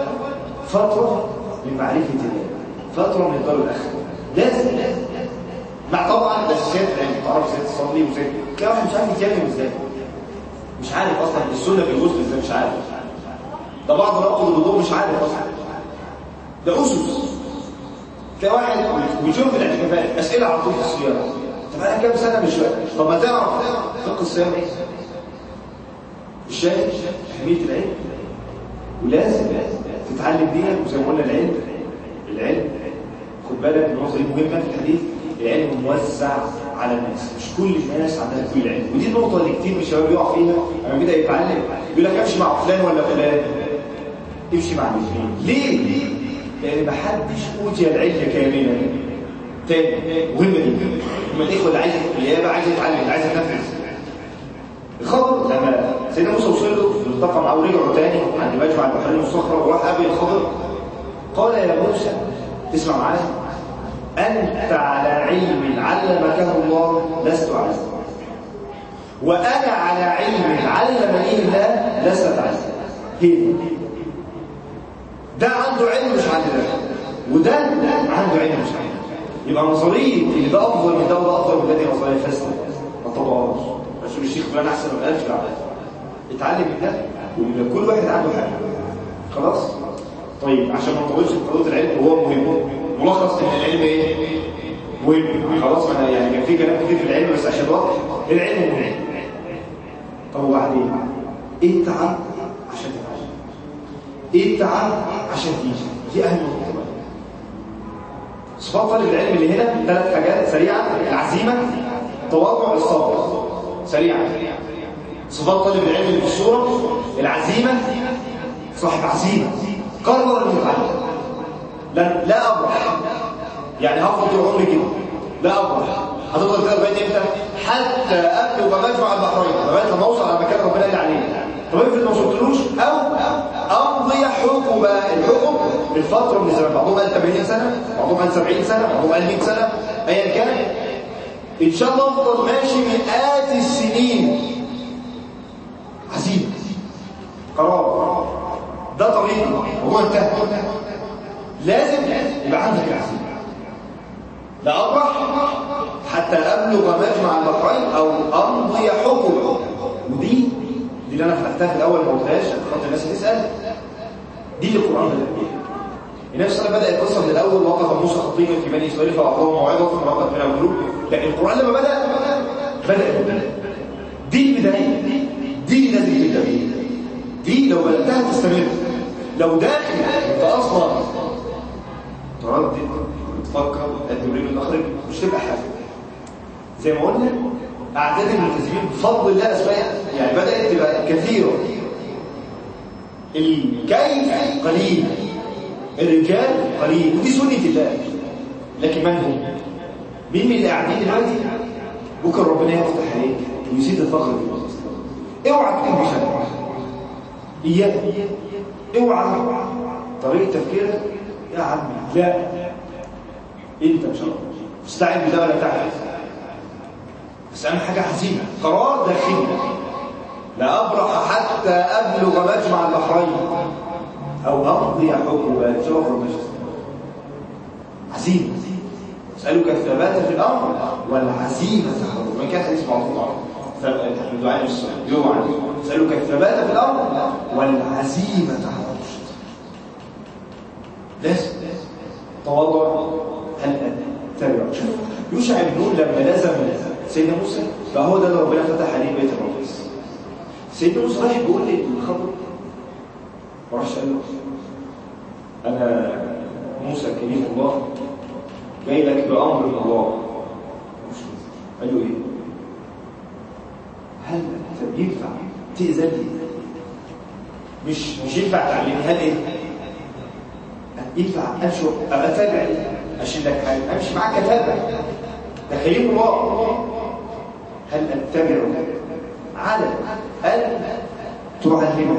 فتره من معرفه الله، فتره من الدار الاخره، لازم مع طبعا الاساسيات اللي تعرف ازاي تصلي وازاي كده. واحد مش عارف يتيمم ازاي، مش عارف اصلا السنه في الغسل ازاي، مش عارف. ده بعض نقض الوضوء مش عارف اصلا، ده اسس. تلاقي واحد بيشوف الاعتكافات اسئله على طول في الصيام. طب انا كام سنه مش فاهم. طب ما تعرف فقه الصيام ايه؟ الشاهد اهميه العلم، ولازم تتعلم دينك. وزي ما قلنا العلم خد بالك النقطه دي مهمه في الحديث. العلم موزع على الناس، مش كل الناس عندها كل العلم. ودي النقطه اللي كتير من الشباب يقع فيها لما بيبدا يتعلم. يقول لك امشي مع فلان ولا فلان، امشي مع الاثنين. ليه؟ لان محدش اوتي العلم كاملا. تاني مهمه جدا، لما الاخوه اللي عايز النيابه عايز يتعلم اللي عايز ينفذ. الخضر لما سيدنا موسى وصل له التقى معاه ورجعوا تاني عند مجمع البحرين والصخره، وراح قابل الخضر قال يا موسى اسمع معايا، انت على علم علمكه الله لست عليه، وانا على علم علمني الله لست عليه. هنا ده عنده علم مش عند ده، وده عنده علم مش عند ده. يبقى نظريه اللي ده افضل من ده وده افضل من ده دي نظريه فاسده ما تطبقهاش. رسول الشيخ فلان احسن من الف لا، اتعلم من ده ويبقى كل واحد عنده حاجه. خلاص طيب عشان ما نطولش في قضيه العلم، وهو مهم. ملخص ان العلم ايه؟ مهم. خلاص انا يعني كان في كلام كتير في العلم بس عشان واضح العلم مهم. طب وبعدين ايه التعب عشان تتعلم؟ ايه التعب عشان تيجي؟ دي اهم نقطه. صفات طالب العلم اللي هنا 3 حاجات سريعه: العزيمه، التواضع، الصبر. سريعا صفات طالب العلم اللي في الصوره: العزيمه، صاحب عزيمه قرر انه يتعلم. لا ابرح، يعني هفضل طول عمري كده لا ابرح، هتفضل كده لغايه امتى؟ حتى ابلغ مجمع البحرين، لغايه لما اوصل على مكان ربنا قال عليه. طب افرض ما وصلتلوش، او امضي حقبه. الحقب الفتره من الزمن، بعضهم قال 80 سنه، بعضهم قال 70 سنه، بعضهم قال 100 سنه، ايا كان، ان شاء الله افضل ماشي مئات السنين. عزيمه، قرار، ده طريقه وهو انتهى. لازم يبقى عندك العزيمه. لا أبرح حتى أبلغ مجمع البحرين أو أمضي حقبة. ودي اللي أنا فتحتها في الأول ما قلتهاش خاطر الناس تسأل. دي اللي القرآن بدأ بيها. النبي صلى الله عليه وسلم بدأ القصة من الأول، وقف موسى خطيبا في بني إسرائيل فأعطاهم موعظة ثم وقف منها القلوب. لكن القرآن لما بدأ دي البداية، دي اللي لازم تبدأ بيها. دي لو بدأتها تستمر. لو داخل أنت أصلا تردد تفكر التمرين المخرج مش تبقى حاجه. زي ما قلنا اعداد الملتزمين بفضل الله اسماء يعني بدات تبقى كثيره. الكيف قليل، الرجال قليل، ودي سنه الله. لكن من هم؟ مين من اللي قاعدين دلوقتي بكره ربنا يفتح عليك ويزيد الفخر في الوسط؟ اوعى تكون بشكل اياك، اوعى طريقه تفكيرك يا عمي لا انت ان شاء الله مستعد بده ولا تعرف. بس اهم حاجه عزيمه، قرار داخلي. لا ابرح حتى ابلغ مجمع البحرين او امضي حقبه. شوف عزيمه. اسالك الثبات في الامر والعزيمه تحرر. من كان حديث معروف من دعاء الصلاه يوعى اسالك الثبات في الامر والعزيمه تحرر. لازم تواضع. هل تابع؟ شوف يوشع بن نون لما لازم سيدنا موسى فهو ده اللي ربنا فتح عليه بيت المقدس. سيدنا موسى راح بيقول للخضر، ما راحش قال له انا موسى كليم الله جاي لك بامر من الله. قال له ايه؟ هل ينفع تأذن لي؟ مش ينفع تعلمني. هل ايه؟ ينفع امشي ابقى تابع اشيل لك حاجه امشي معاك اتابع؟ ده كريم الله. هل اتبع على ان تعلمه؟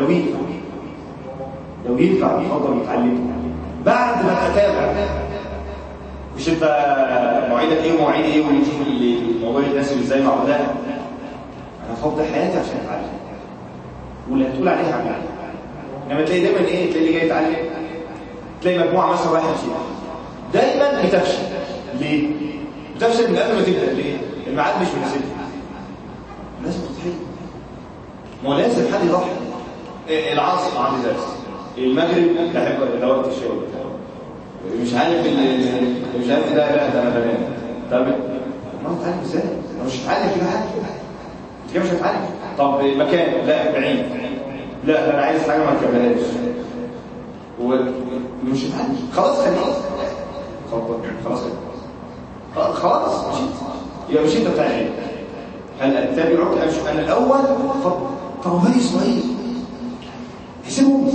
لو ينفع يفضل يتعلمه بعد ما اتابع. مش انت مواعيدك ايه ومواعيد ايه ويجي الموضوع يتناسب ازاي مع ده. انا هفضل حياتي عشان اتعلم واللي هتقول عليها عملها. انما تلاقي دايما ايه؟ تلاقي اللي جاي يتعلم تلاقي مجموعه مثلا رايحه تشيل دايما بتفشل. ليه؟ بتفشل من قبل ما تبدا. ليه؟ الميعاد مش مناسبها. لازم تضحي. ما هو لازم حد يضحي. العصر عندي درس، المغرب ده وقت الشغل، مش عارف ده انا بنام. طب ما هتعلم ازاي؟ انا مش هتعلم كده حاجه كده، مش هتعلم. طب المكان لا بعيد، لا انا عايز حاجه ما تكملهاش ومش هتعلم. خلاص خلاص مشيت. يبقى مشيت بتاع ايه؟ هل اتبعك امشي انا الاول؟ طب بني اسرائيل حسبوا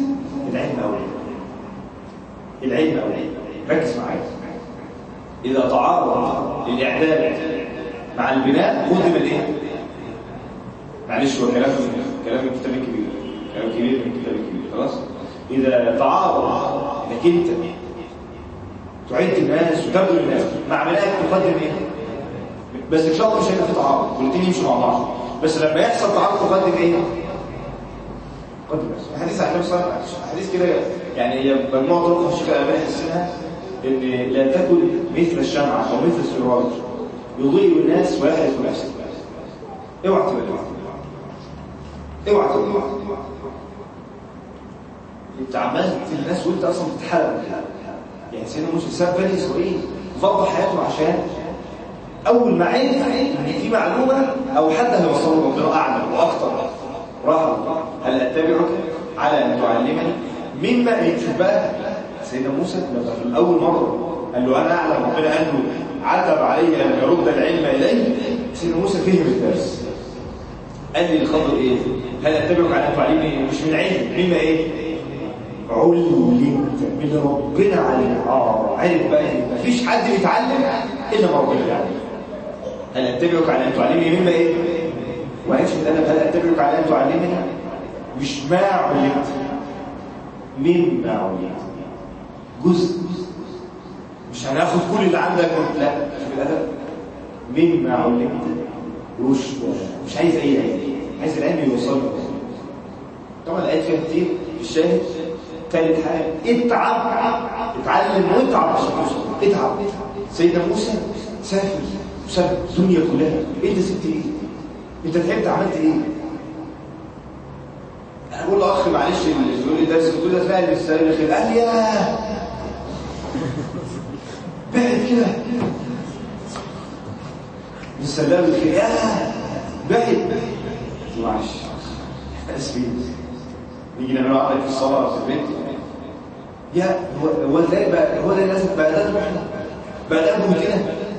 العلم اولي. ركز معايا. اذا تعارض الاعداد مع البناء قدم الايه؟ معلش هو كلام كتاب كبير، كلام كبير من كتاب كبير. خلاص اذا تعارض انك انت تعد الناس وتبذل الناس مع بنائك تقدم ايه؟ بس ان شاء الله مش هيبقى في تعارض، والاثنين يمشوا مع بعض. بس لما يحصل تعارض تقدم ايه؟ قدم بس. حديث عن النبي صلى الله عليه وسلم، حديث كده يعني هي مجموعه طرق الشيخ الالباني يحسنها ان لا تكن مثل الشمعه او مثل السراج يضيء الناس ويحرق نفسك. اوعى تبقى انت عمال في الناس وانت اصلا بتتحرق. يعني سيدنا موسى ساب بني اسرائيل فضل حياته عشان اول ما عرف ان في معلومه او حد هيوصله ربنا اعلم واكثر راح. هل اتبعك على ان تعلمني مما يشوف بقى سيدنا موسى لما اول مره قال له انا اعلم، ربنا قال له عتب علي ان يرد العلم اليه. سيدنا موسى فهم الدرس. قال لي الخضر ايه؟ هل اتبعك على ان تعلمني؟ مش من علم، مما ايه؟ علمت من ربنا عليك. عرف بقى مفيش حد بيتعلم الا ما ربنا يعلم. هل اتبعك على ان تعلمني مما ايه؟ وعيش الادب. هل اتبعك على ان تعلمني مش ما علمت، مما علمت جزء. مش هناخد كل اللي عندك لا، شوف الادب. مما علمت رشد. مش عايز اي علم، عايز العلم يوصل له. طبعا الايات فيها كتير. الشاهد ثالث حاجه اتعلم واتعب عشان توصل. اتعب. سيدنا موسى سافر وساب الدنيا كلها. انت سبت ايه؟ انت تعبت عملت ايه؟ انا بقول لاخ معلش اللي بيقول لي درس كل ده فاهم بالسلام الخير، قال لي ياه بعد كده بالسلام الخير، ياه بعد. معلش اسفين نيجي نعمله عندك في الصلاه في البيت. يا هو ازاي بقى؟ هو ده لازم بقى ده بقى قلبه كده.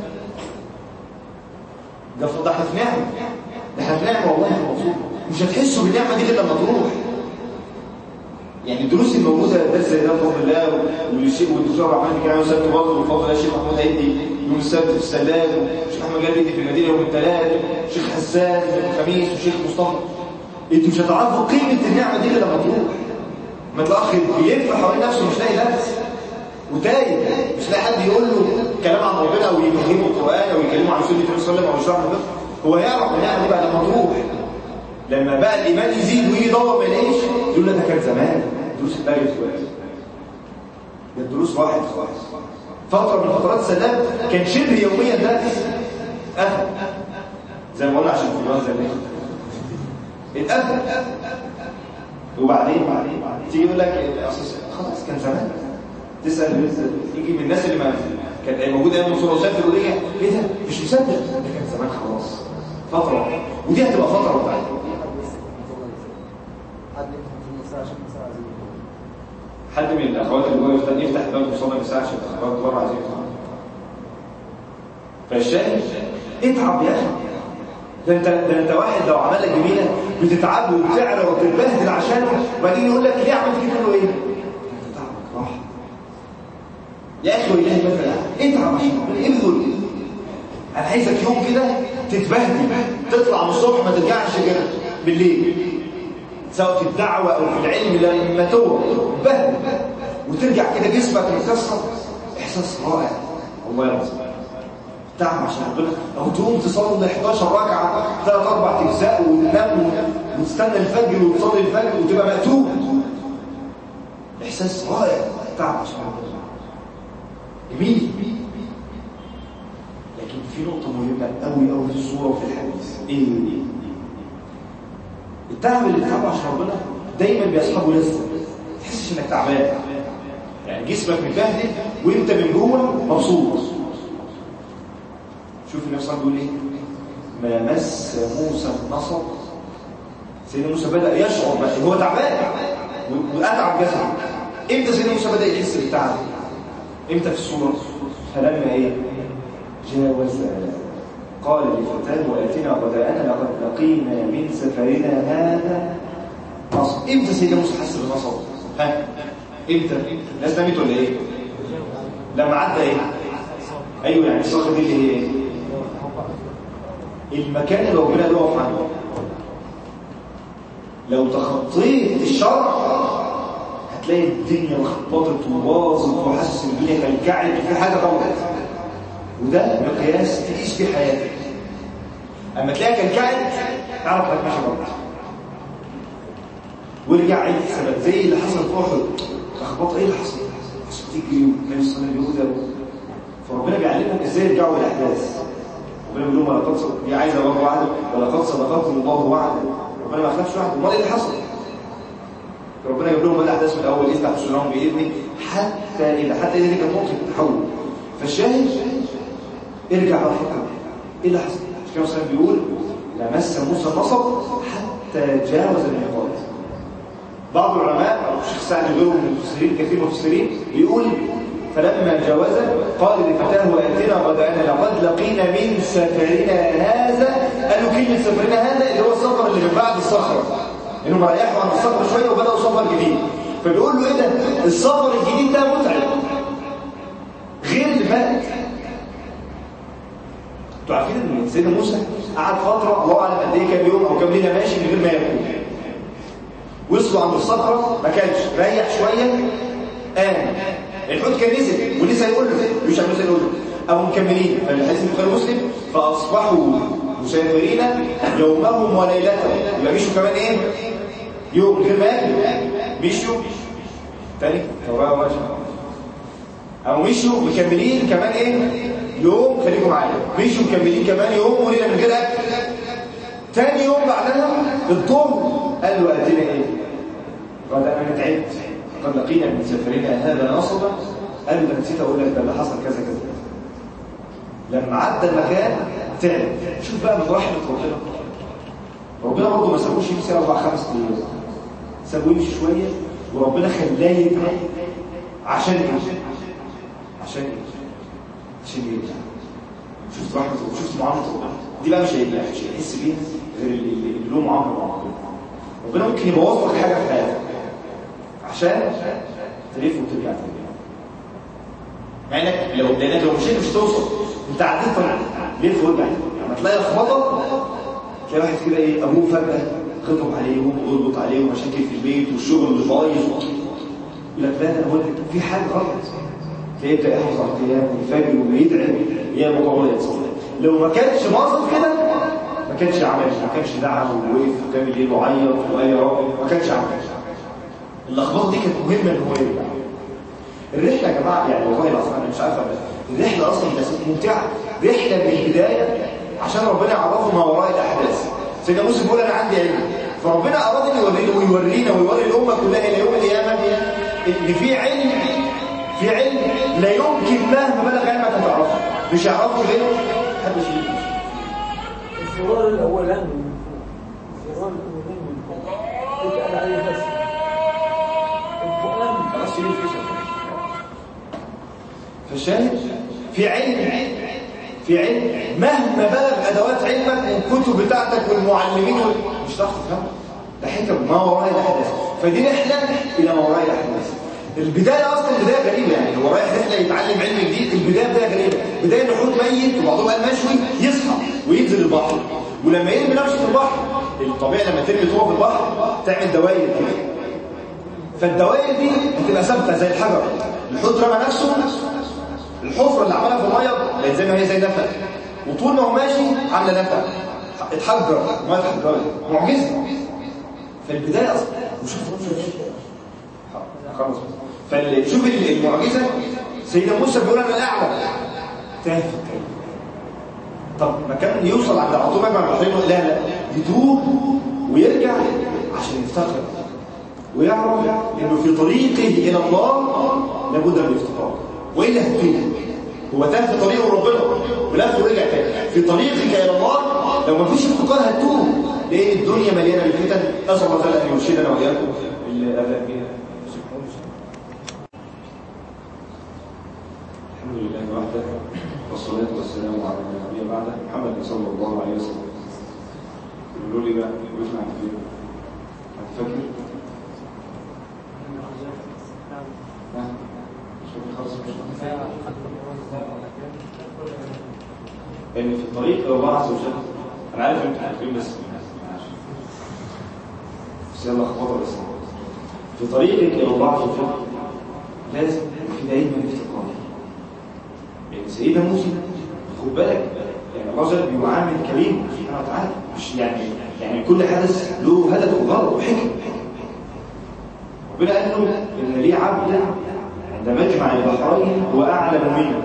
ده احنا في نعمه، ده احنا في نعمه والله مبسوط. مش هتحسوا بالنعمه دي غير لما تروح. يعني الدروس الموجوده درس زي ده بفضل الله والشيخ والدكتور عبد الرحمن كان يسبت برضه بفضل الشيخ محمود هيدي يوم السبت في السلام، والشيخ احمد جابر في المدينه يوم الثلاث، والشيخ حسان يوم الخميس، والشيخ مصطفى. انتوا مش هتعرفوا قيمه النعمه دي غير لما تروح. ما تلاقي بيلف حوالين نفسه مش لاقي درس وتايه، مش لاقي حد يقول له كلام عن ربنا او يفهمه القران او يكلمه عن سنه النبي صلى الله عليه وسلم او يشرح له. هو يعرف النعمه دي بعد ما تروح. لما بقى الايمان يزيد ويجي يدور ما يلاقيش يقول لك ده كان زمان. الدروس اتلغت دلوقتي. الدروس راحت خالص. فتره من فترات السلام كان شبه يوميا درس قفل زي ما قلنا عشان القران زمان اتقفل. وبعدين تيجي يقول لك خلاص كان زمان. تسال يجي من الناس اللي ما كان موجود ايام الرسول وسافر ورجع، ايه ده مش مصدق ده كان زمان خلاص فتره. ودي هتبقى فتره بتاعتك. حد من الاخوات اللي جوه يفتح باب مصلى النساء عشان الاخوات بره عايزين يفهموا. فالشاهد اتعب يا اخي. ده انت واحد لو عمل لك جميله بتتعب وبتعرق وبتتبهدل عشانه، وبعدين يقول لك ليه عملت كده؟ تقول له ايه؟ انت تعبك راح يا اخي والله مثلا. اتعب عشان ابذل. انا عايزك يوم كده تتبهدل، تطلع من الصبح ما ترجعش غير بالليل، سواء في الدعوه او في العلم لما تبهدل وترجع كده جسمك مكسر. احساس رائع والله العظيم. تعب عشان ربنا. او تقوم تصلي 11 ركعه 3 4 اجزاء وتنام وتستنى الفجر وتصلي الفجر وتبقى مقتول. احساس رائع. تعب عشان ربنا جميل. لكن في نقطه مهمه قوي قوي في الصوره وفي الحديث. ايه التعب اللي بتتعبه عشان ربنا دايما بيصحبه لذه. ما تحسش انك تعبان، يعني جسمك متبهدل وانت من جوه مبسوط. شوف النبي صلى الله عليه وسلم بيقول ايه؟ ما مس موسى النصب. سيدنا موسى بدا يشعر بقى هو تعبان واتعب جسده. امتى سيدنا موسى بدا يحس بالتعب؟ امتى في الصوره؟ فلما ايه؟ جاوز قال لفتاه واتنا غداءنا لقد لقينا من سفرنا هذا نصب. امتى سيدنا موسى حس بالنصب؟ ها امتى؟ الناس نامت ولا ايه؟ لما عدى ايه؟ ايوه يعني الصخره دي اللي هي ايه؟ المكان اللي ربنا بيقف عنده. لو تخطيت الشرع هتلاقي الدنيا لخبطت وباظت وحاسس ان الدنيا كلكعت وفي حاجه غلط. وده مقياس تقيس بيه حياتك. اما تلاقيها كلكعت اعرف انك ماشي غلط. وارجع عيد حسابات زي اللي حصل في احد. لخبطه. ايه اللي حصل؟ حصل تيجي النبي صلى الله عليه وسلم. فربنا بيعلمك ازاي يرجعوا للاحداث. ربنا بيقول لهم ولقد صدق دي عايزه برضه وعده ولقد صدقكم الله وعده. ربنا ما خلفش وعده. امال ايه اللي حصل؟ ربنا جاب لهم الاحداث من الاول اذ تحسنهم باذنه حتى اذا دي كانت نقطه التحول. فالشاهد ارجع وفكر ايه اللي حصل. النبي صلى الله عليه وسلم بيقول لمس موسى النصب حتى جاوز الميقات. بعض العلماء الشيخ سعد غيره من المفسرين كثير مفسرين بيقول فلما جاوز قال لفتاه واتنا غداءنا لقد لقينا من سفرنا هذا. قالوا كلمه سفرنا هذا اللي هو السفر اللي من بعد الصخره، انهم ريحوا عن الصخره شويه وبداوا سفر جديد. فبيقول له ايه ده؟ السفر الجديد ده متعب غير اللي فات. انتوا عارفين ان سيدنا موسى قعد فتره الله اعلم قد ايه، كام يوم او كام ليله ماشي من غير ما ياكل. وصلوا عند الصخره ما كانش، ريح شويه قام. الحوت كان نزل ولسه يقول له مش عارف يقول له او مكملين. فالحديث البخاري ومسلم فاصبحوا مسافرين يومهم وليلتهم. يبقى مشوا كمان ايه؟ يوم غير ما ياكلوا. مشوا تاني توراة واجب او مشوا مكملين كمان ايه؟ يوم. خليكم معايا، مشوا مكملين كمان يوم وليله من غير اكل. تاني يوم بعدها الظهر قال له اتينا ايه؟ قال انا تعبت قد لقينا من سفرنا هذا نصبا. قال له ده نسيت اقول لك ده اللي حصل كذا كذا. لما عدى المكان تعب. شوف بقى من رحمه ربنا برضه ما سابوش يمشي 4-5 ايام، سابوه يمشي شويه وربنا خلاه يتعب. عشان ايه؟ عشان ايه؟ شفت رحمه ربنا، شفت معامله ربنا دي بقى مش هيحس بيها غير اللي له معامله مع ربنا. ممكن يبوظ لك حاجه في حياتك عشان تلف وترجع تاني. مع انك لو مشيت مش توصل، انت عديت طريق لف وارجع. لما تلاقي لخبطه تلاقي واحد كده ايه ابوه فجاه خطب عليه ويربط عليه ومشاكل في البيت والشغل اللي بايظ، يقول لك لا هو في حاجه غلط. تلاقيه يبدا يحفظ على القيام ويفجر ويدعي يا الموضوع ده يتصلح. لو ما كانش باظت كده ما كانش عمل، ما كانش دعا ووقف وكمل ليل وعيط وقال يا رب، ما كانش عمل. اللخبطه دي كانت مهمه ان هو يرجع. الرحله يا جماعه يعني والله العظيم انا مش عارف الرحله اصلا ممتعه. رحله من البدايه عشان ربنا يعرفه ما وراء الاحداث. سيدنا موسى بيقول انا عندي علم، فربنا اراد ان يورينا ويوري الامه كلها الى يوم القيامه ان في علم لا يمكن مهما بلغ علمك ان تعرفه. مش يعرفه غير حد فيه. الزرار الاولاني من فوق، اتقل عليه بس القران خلاص شيل الفيشه. فالشاهد في علم مهما بلغ ادوات علمك والكتب بتاعتك والمعلمين مش هتعرف تفهمها. ده حكم ما وراء الاحداث. فدي رحله الى ما وراء الاحداث. البدايه اصلا بدايه غريبه، يعني هو رايح رحله يتعلم علم جديد. البدايه بدايه غريبه، بدايه ان حوت ميت وبعضهم قال مشوي يصحى وينزل البحر. ولما يرمي نفسه في البحر، الطبيعي لما ترمي طوبه في البحر تعمل دوائر كده، فالدوائر دي بتبقى ثابته زي الحجر. الحوت رمى نفسه، الحفره اللي عملها في الميه بقت زي ما هي زي نفق، وطول ما هو ماشي عامله نفق، اتحجر ما اتحجرت. معجزه. فالبدايه اصلا خلاص. فشوف المعجزه. سيدنا موسى بيقول انا الاعلى تاه. طب ما كان يوصل عند العطوم مجمع البحرين لا يتوب ويرجع عشان يفتقر ويعرف انه في طريقه الى الله لابد من الافتقار والا هتتوب. هو تاه في طريقه ربنا ولف ورجع تاني. في طريقك الى الله لو ما فيش افتقار هتتوب، لان الدنيا مليانه بالفتن. اسال الله تعالى ان يرشدنا واياكم الى الحمد لله وحده والصلاة والسلام على النبي بعده محمد صلى الله عليه وسلم. يقولوا لي بقى وقفنا عند فين؟ هتفكر؟ ان في الطريق الى الله عز وجل. انا عارف انتوا عارفين بس يلا اخبطها بس. في طريقك الى الله عز وجل لازم في دايما افتقار. يعني سيدنا موسى خد بالك يعني الله جل بيعامل كريم سبحانه وتعالى، مش يعني كل حدث له هدف وغرض وحكم. ربنا قال له ان لي عبد عند مجمع البحرين هو اعلم منك.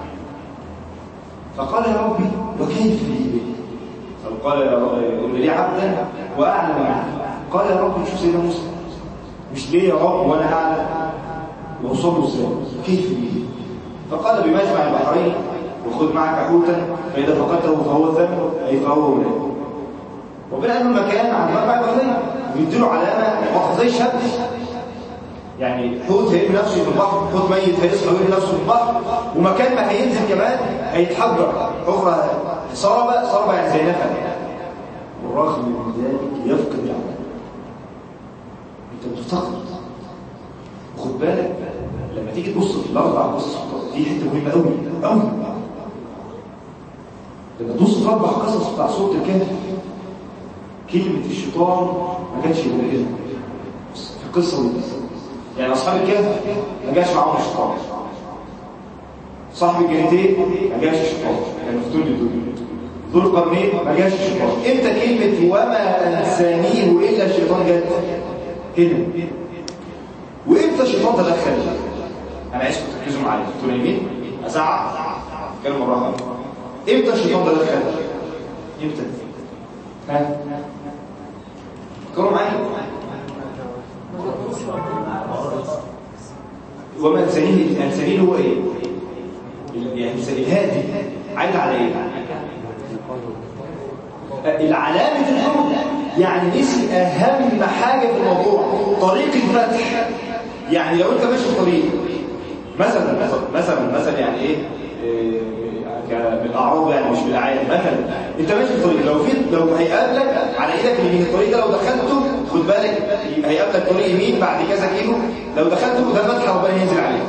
فقال يا ربي وكيف لي به؟ قال ان لي عبدا واعلم منك. قال يا ربي شوف سيدنا موسى مش ليه يا رب وانا اعلم واوصله ازاي؟ كيف لي به؟ فقال بمجمع البحرين وخذ معك حوتا فإذا فقدته فهو الذنب أي فهو ولاده. ربنا قال له مكان عند مجمع البحرين ويديله علامة واضحة زي شاب. يعني حوت هيرمي نفسه في البحر، حوت ميت هيصحى ويرمي نفسه في البحر، ومكان ما هينزل كمان هيتحجر حفرة صربة يعني زي نفق. والرغم من ذلك يفقد العمل. انت بتفتقد خد بالك لما تيجي تبص في الاربع قصص دي حته مهمه قوي قوي. لما تبص في الاربع قصص بتاع سوره الكهف كلمه الشيطان ما جاتش غير هنا في القصه دي. يعني اصحاب الكهف ما جاش معاهم الشيطان، صاحب الجنتين ما جاش الشيطان، كانوا في دول ذو القرنين ما جاش الشيطان. امتى كلمه وما انسانيه الا الشيطان جت؟ هنا. وامتى الشيطان تدخل؟ انا عايزكم تركزوا معايا، انتوا نايمين ازعق كلمه مره. امتى الشيطان تدخل؟ امتى؟ ها؟ فكروا معايا. وما انسانيه هو ايه؟ يعني الهادي عايد على ايه؟ العلامة الأولى، يعني نسي أهم حاجة في الموضوع، طريق الفتح. يعني لو أنت ماشي في طريق مثلا يعني إيه بالأعراض يعني مش بالأعيان. مثلا أنت ماشي في طريق، لو هيقابلك على إيدك اليمين الطريق ده، لو دخلته خد بالك هيقابلك طريق يمين بعد كذا كيلو، لو دخلته ده فتح ربنا ينزل عليك.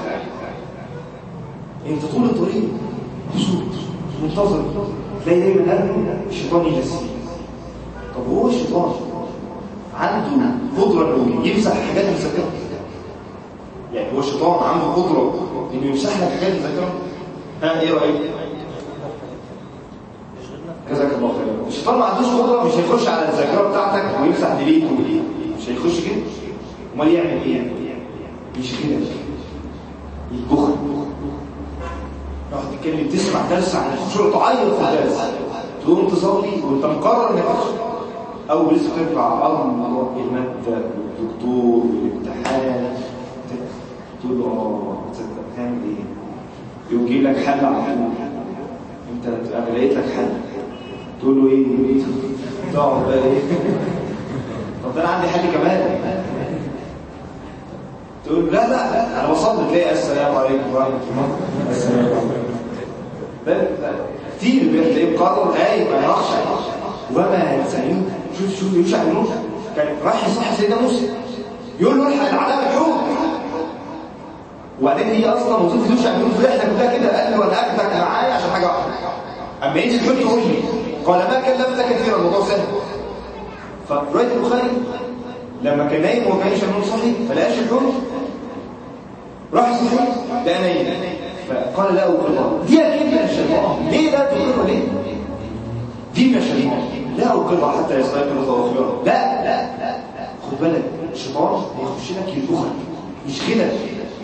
أنت طول الطريق مبسوط منتظر، تلاقي دايما قلبه الشيطان يجسيه. طب هو الشيطان عنده قدرة انه يمسح حاجات مذكرة؟ يعني هو الشيطان عنده قدرة انه يمسح لك حاجات مذكرة؟ ها ايه رأيك؟ جزاك الله خير. الشيطان ما عندوش قدرة، مش هيخش على الذاكرة بتاعتك ويمسح ديليت وديليت، مش هيخش كده. امال يعمل ايه؟ يشغلك البخل، تقعد تتكلم تسمع درس عن الخشوع تعيط في الدرس، تقوم تصلي وانت مقرر انك تخشع، او لسه ترفع الله الماده والدكتور والامتحان، تقول له تصدق هعمل ايه؟ يقوم يجيب لك حل على طول. انت انا لقيت لك حل، تقول له ايه؟ تقعد بقى ايه؟ طب انا عندي حل كمان. تقول لا انا بصلي، تلاقي السلام عليكم ورحمه الله. السلام عليكم. كتير بتلاقيه مقرر ما يخشى. وما ينسانيه. شوف يوشع بن نون كان راح يصحي سيدنا موسى، يقول له الحق العلامه الحوت. وبعدين هي اصلا وظيفه يوشع بن نون في رحله كلها كده، قال له انا اخدك معايا عشان حاجه واحده، اما ينزل الحوت يقول لي قال ما كلمتك كثيرا، الموضوع سهل. فروايه البخاري لما كان نايم وكان يوشع بن نون صحي فلقاش الحوت، راح صحي لقى نايم، فقال لا أقرها. دي أكيد من الشيطان. ليه لا تقرها؟ ليه؟ دي من الشيطان. لا أقرها حتى يستيقظ وأخبرها. لا خد بالك الشيطان هيخش لك يدوخك يشغلك.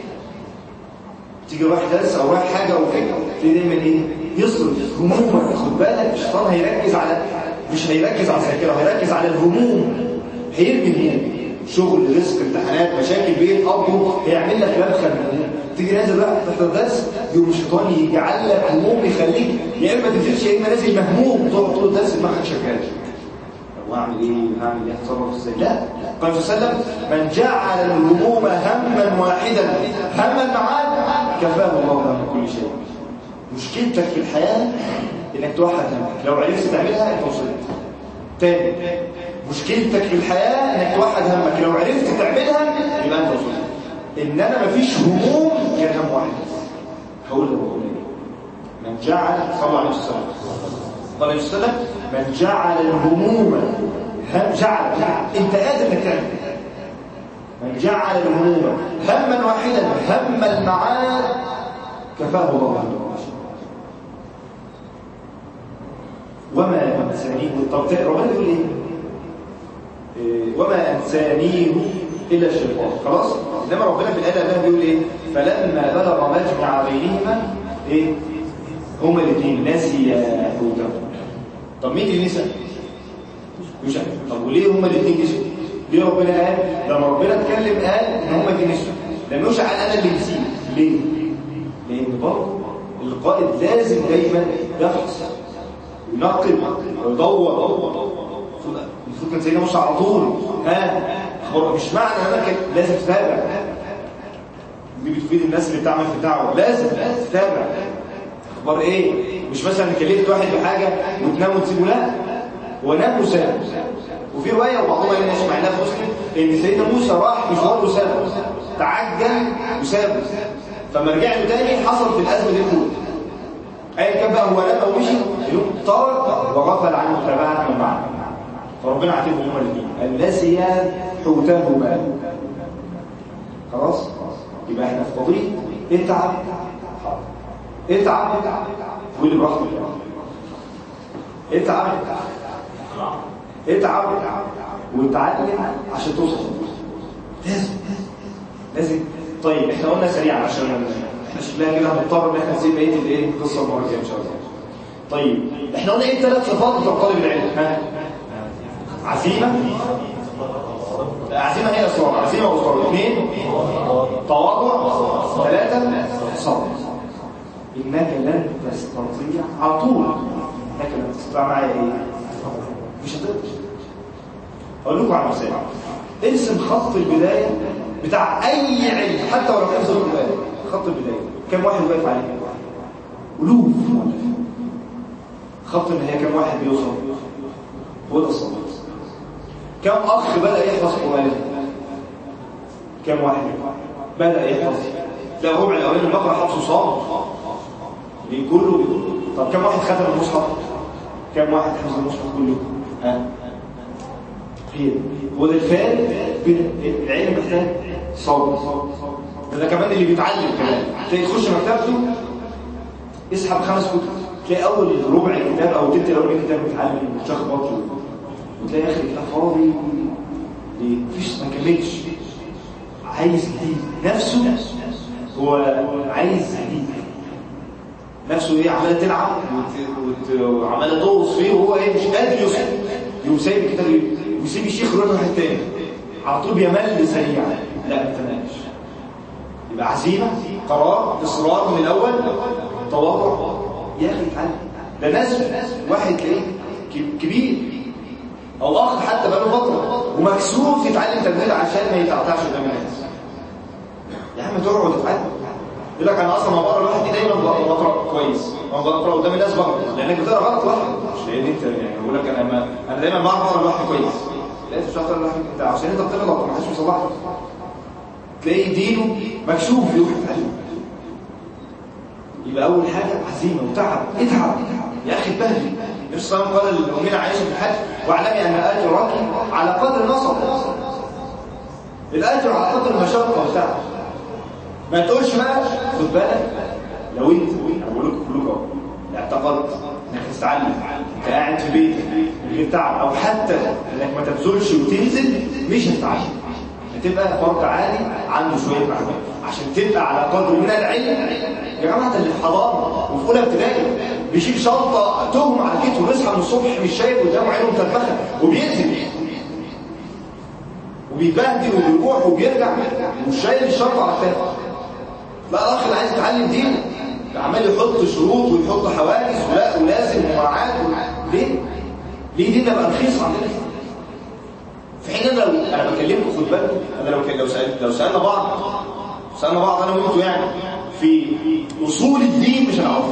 تيجي رايح درس أو رايح حاجة أو كده، تلاقي دايما إيه؟ يصرف همومك. خد بالك الشيطان هيركز على، مش هيركز على الذاكرة، هيركز على الهموم. هيرمي الهموم، شغل رزق امتحانات مشاكل بيت أبوه، هيعمل لك لبخة من الهموم. تيجي نازل بقى تحت الدرس يوم الشيطان يجعل لك هموم، يخليك يا اما تنزلش يا اما نازل مهموم، تقعد طول الدرس دماغك شغال. طب هعمل ايه؟ هتصرف ازاي؟ لا. قال صلى الله عليه وسلم من جعل الهموم هما واحدا هما المعاد كفاه الله من كل شيء. مشكلتك في الحياه انك توحد همك، لو عرفت تعملها انت وصلت. تاني، مشكلتك في الحياه انك توحد همك، لو عرفت تعملها يبقى انت وصلت. إنما مفيش هموم غير هم واحد. هقول له من جعل، صلى عليه وسلم قال عليه وسلم من جعل الهموم جعل انت قادر انك تعمل. من جعل الهموم هما واحدا هم المعاد كفاه الله. وما انسانيه. طب ربنا يقول ايه؟ وما انسانيه الا الشيطان. خلاص. انما ربنا في الايه ده بيقول ايه؟ فلما بلغ مجمع بينهما ايه؟ هما الاثنين نسيا حوتهما. طب مين اللي نسى؟ يوشع. طب وليه هما الاثنين نسوا؟ ليه ربنا قال؟ لما ربنا اتكلم قال ان هما الاثنين نسوا. لان يوشع قال انا اللي نسيت. ليه؟ لان برضه القائد لازم دايما يفحص وينقل ويدور. المفروض كان سيدنا موسى على طول مش معنى انك لازم تتابع. دي بتفيد الناس اللي بتعمل في الدعوه، لازم تتابع اخبار ايه. مش مثلا كلمت واحد بحاجه وتنام وتسيبه، لا هو نام وساب. وفي روايه وبعضهم قال لنا اسمعناها في مسلم ان سيدنا موسى راح مشوار وساب، تعجل وسابه، فما رجع له تاني حصل في الازمه دي الاولى. ايا كان بقى هو لما ومشي اليوم طار وغفل عن متابعه من بعد، فربنا عاتبهم هما الاثنين النسيان حوتهما. خلاص يبقى احنا في قضيه اتعب اتعب واللي براحتك اتعب اتعب وتعلم عشان توصل. لازم. طيب احنا قلنا سريعا عشان احنا شكلها كده هنضطر ان احنا نسيب بقيه الايه القصه المره الجايه ان شاء الله. طيب احنا قلنا ايه الثلاث صفات بتوع طالب العلم؟ ها؟ عزيمه، عزيمه هي اصرار، عزيمه واصرار. 2 تواضع. 3 صبر. انك لن تستطيع على طول، انك لن تستطيع معايا ايه؟ مش هتقدر. اقول لكم على مثال، ارسم خط البدايه بتاع اي علم حتى ولو كان صغير البدايه. خط البدايه كم واحد واقف عليه؟ ألوف. خط النهايه كم واحد بيوصل؟ هو ده الصبر. كم اخ بدا يحفظ قران؟ كم واحد بدا يحفظ؟ لا ربع الاولاني البقره حفظه صام ليه كله. طب كم واحد ختم المصحف؟ كم واحد حفظ المصحف كله؟ ها؟ هو ده الفارق بين العلم محتاج صبر. ده كمان اللي بيتعلم كمان تلاقي يخش مكتبته يسحب 5 كتب، تلاقي اول ربع الكتاب او تلت الاول الكتاب بيتعلم متشخبط، وتلاقي اخر الكتاب فاضي. ليه؟ مفيش، ما كملش. عايز جديد. نفسه هو عايز جديد. نفسه ايه؟ عماله تلعب وعماله تغوص فيه وهو ايه؟ مش قادر يوصل. يقوم سايب الكتاب ويسيب الشيخ يروح واحد تاني على طول بيمل سريع. لا ما تملش. يبقى عزيمه، قرار، اصرار من الاول، تواضع. يا اخي اتعلم. ده ناس واحد تلاقيه كبير او اخ حتى بقاله فتره ومكسوف يتعلم تجويد عشان ما يتعطاش قدام الناس. يا عم تقعد تتعلم. يقول لك انا اصلا ما بقرا لوحدي دايما بقرا كويس، ما بقرا قدام الناس بقرا لانك بتقرا غلط لوحدك. مش لان انت يعني بقول لك انا دايما بعرف اقرا لوحدي كويس. لا انت مش هتقرا لوحدك انت عشان انت بتغلط وما حدش بيصلحك. تلاقي دينه مكشوف يروح يتعلم. يبقى اول حاجه عزيمه وتعب. اتعب يا اخي اتبهدل. النبي صلى الله عليه وسلم قال للمؤمنه عائشه في الحج واعلمي ان اجرك على قدر النصب. الاجر على قدر المشقه والتعب. ما تقولش بقى خد بالك لو انت بقول لكم كلكم اهو اعتقدت انك تتعلم انت قاعد في بيتك من غير تعب او حتى انك ما تبذلش وتنزل مش هتتعلم. هتبقى فرد عالي عنده شويه معلومات عشان تبقى على قدر من العلم. يا جماعه اللي في حضانه وفي اولى ابتدائي بيشيل شنطه تهم على كتفه ويصحى من الصبح مش شايف قدامه عينه متنفخه وبينزل وبيبهدل وبيروح وبيرجع ومش شايل الشنطه على كتفه. لا الاخ اللي عايز يتعلم دين عمال يحط شروط ويحط حواجز ولا ولازم ومعاد. ليه؟ ليه ديننا بقى رخيص عندنا؟ في حين انا بكلمكم خد بالكم انا لو سالنا بعض انا وانتوا يعني في اصول الدين مش هنعرف.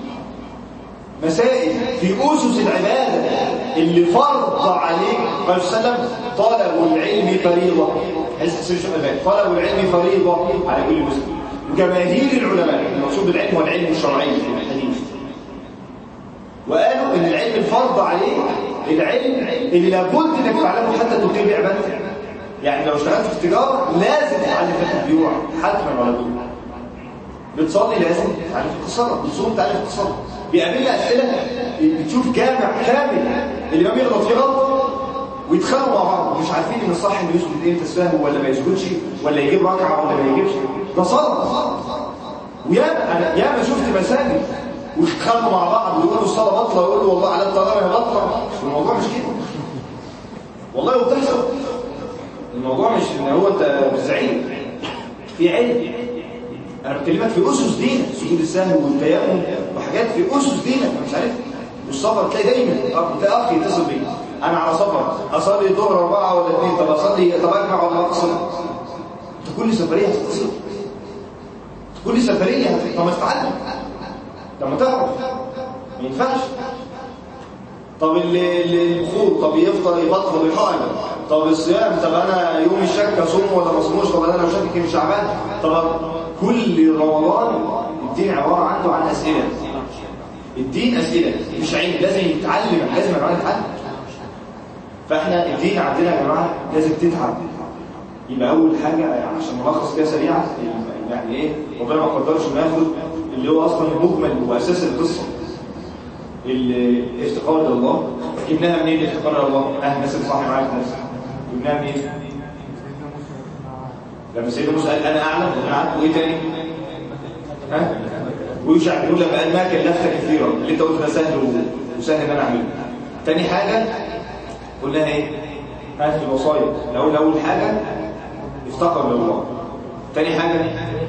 مسائل في اسس العباده اللي فرض عليك قال صلى الله عليه وسلم طلب العلم فريضه. عايز تحسين شو بالك؟ طلب العلم فريضه على كل مسلم. وجماهير العلماء المقصود بالعلم هو العلم الشرعي في الحديث. وقالوا ان العلم الفرض عليه العلم اللي لابد انك تتعلمه حتى تقيم عبادتك. يعني لو اشتغلت في التجاره لازم تتعلم في البيوع حتما ولا بد. بتصلي لازم تتعلم في الصلاه، بتصوم تتعلم في الصلاه. بيقابلنا اسئله بتشوف جامع كامل الامام يغلط فيه غلط ويتخانقوا مع بعض مش عارفين ان الصح انه يسجد امتى سهو ولا ما يسجدش ولا يجيب ركعه ولا ما يجيبش. ده صلاه. وياما شفت مساجد ويتخانقوا مع بعض ويقولوا الصلاه بطله ويقولوا والله على الطلاق هي بطله. الموضوع مش كده والله. وبتحصل الموضوع مش ان هو انت بتزعيم في علم. انا بكلمك في اسس دينك سجود السهو والتيمم وحاجات في اسس دينك مش عارف. والسفر تلاقي دايما تلاقي اخ يتصل بيك انا على سفر اصلي الظهر 4 ولا 2 طب اصلي طب اجمع ولا اقصر. انت كل سفريه هتتصل كل سفريه طب تتعلم لما تعرف ما ينفعش. طب البخور طب يفطر يبطل ويحاول طب الصيام، طب انا يوم الشك اصوم ولا ما اصومش؟ طب انا لو شاكك في شعبان؟ طب كل رمضان الدين عباره عنه عن اسئله. الدين اسئله مش علم، لازم يتعلم، لازم يا جماعه نتعلم. فاحنا الدين عندنا يا جماعه لازم تتعب. يبقى اول حاجه عشان نلخص كده سريعا، يعني ايه ربنا ما قدرش ناخد اللي هو اصلا المجمل واساس القصه، الافتقار الى الله. جبناها منين الافتقار الى الله؟ الناس اللي صاحي معايا الناس جبناها منين؟ لما سيدنا موسى قال انا اعلم وانا عارف. وايه تاني؟ ها؟ ويوشع بيقول لما قال ما كلفت كثيرا، اللي انت قلت ده سهل وسهل ان انا اعمله. تاني حاجه قلناها ايه؟ في الوصايا. اول حاجه افتقر لله. تاني حاجه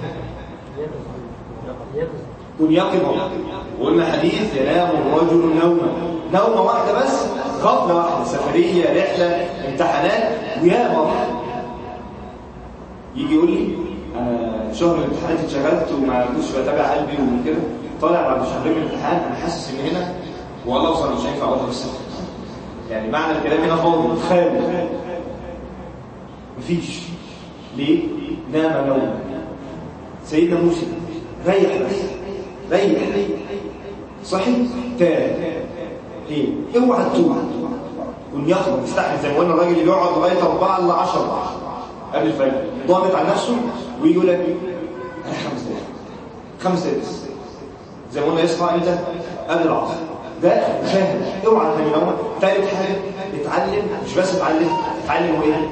كن يقظا. وقلنا حديث ينام الرجل نومه واحده بس، غفله واحده، سفريه، رحله، امتحانات، ويا مرة يجي يقول لي انا شهر الامتحانات اتشغلت وما كنتش بتابع قلبي وكده، طالع بعد شهرين من الامتحان انا حاسس ان هنا والله بصراحه مش هينفع اقعد بس. يعني معنى الكلام هنا فاضي خالي، مفيش. ليه؟ نام نوما. سيدنا موسى ريح بس، ريح صحي تاب. ليه؟ اوعى تتوب، كن يخرج يستحمل. زي ما قلنا الراجل اللي بيقعد لغايه 4 ل 10 قبل الفجر ضاغط على نفسه ويجي يقول لك انا 5 دقايق بس. زي ما قلنا يصحى امتى؟ قبل العصر. ده فاهم. اوعى تنام نوما. ثالث حاجه اتعلم، مش بس اتعلم وايه؟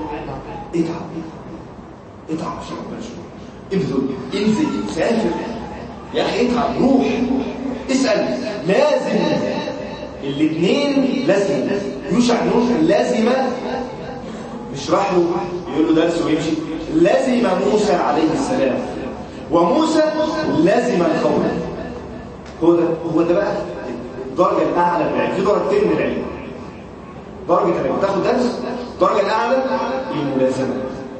اتعب عشان ربنا يشوفك. انزل سافر يا اخي، اتعب، روح اسال. لازم الاثنين لازم. يوشع بن لازم، مش راح له يقول له درس ويمشي. لازم موسى عليه السلام، وموسى لازم القوم. هو ده بقى الدرجه الاعلى من العلم. في درجتين من العلم، درجه انك تاخد درس، الدرجه الاعلى الملازمه،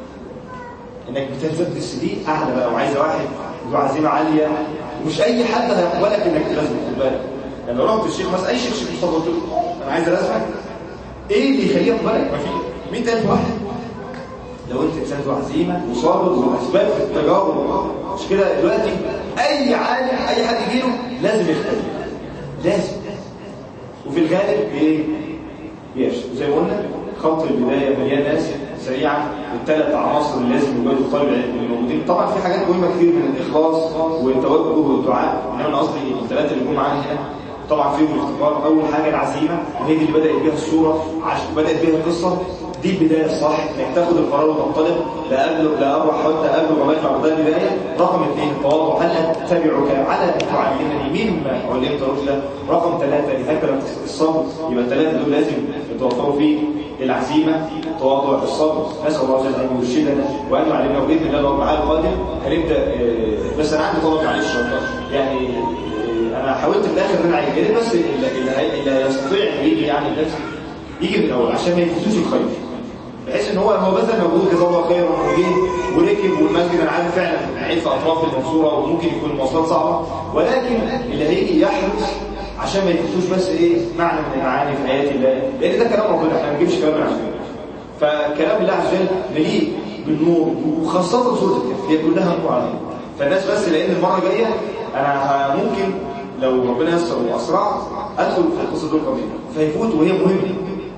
انك بتلزم السي اعلى بقى، وعايزه واحد له عزيمه عاليه. مش اي حد هيقبلك انك تلازمه. خد بالك، يعني لو رحت الشيخ مثلا، اي شيخ مصطفى قلت له انا عايز الازمك، ايه اللي يخليه يقبلك؟ ما في 100,000 واحد. لو انت انسان ذو عزيمه وصابر واسباب في التجارب. مش كده دلوقتي اي عالم اي حد يجيله لازم يختلف، لازم. وفي الغالب ايه؟ يشتغل. زي ما قلنا خط البدايه مليان ناس. سريعا الثلاث عناصر اللي لازم يوجدوا طالب العلم الموجودين. طبعا في حاجات مهمه كتير من الاخلاص والتوجه والدعاء، انما انا قصدي الثلاثه اللي جم معانا هنا طبعا فيهم الاختبار. اول حاجه العزيمه، وهي دي اللي بدات بيها الصوره، بدات بيها القصه. دي البدايه الصح، انك تاخد القرار وتنطلق. لا اروح حتى قبل ما يطلع ده البدايه. رقم 2 التواضع، هل اتبعك على ان تعلمني مما علمت رشدا. رقم 3 لهكذا الصبر. يبقى الثلاثه دول لازم يتوفروا فيه، العزيمه، التواضع، الصبر. نسال الله عز وجل ان يرشدنا وان يعلمنا، باذن الله رب العالمين القادم هنبدا. بس انا عندي طلب معلش يعني، انا حاولت في الاخر ان انا عايز بس اللي يستطيع يجي يعني الناس يجي من الاول عشان ما يفوتوش الخير، بحيث ان هو بذل مجهود جزاه الله خيرا وجه وركب. والمسجد انا عارف فعلا عيد في اطراف المنصوره وممكن يكون المواصلات صعبه، ولكن اللي هيجي يحرص عشان ما يفوتوش بس ايه معنى من المعاني في ايات الله، لان ده كلام ربنا، احنا ما بنجيبش كلام من عندنا. فكلام الله عز وجل مليء بالنور، وخاصه سوره الكهف هي كلها نور عليها. فالناس بس لان المره الجايه انا ممكن لو ربنا يسر واسرع ادخل في القصه دول قليلا فيفوت، وهي مهمه.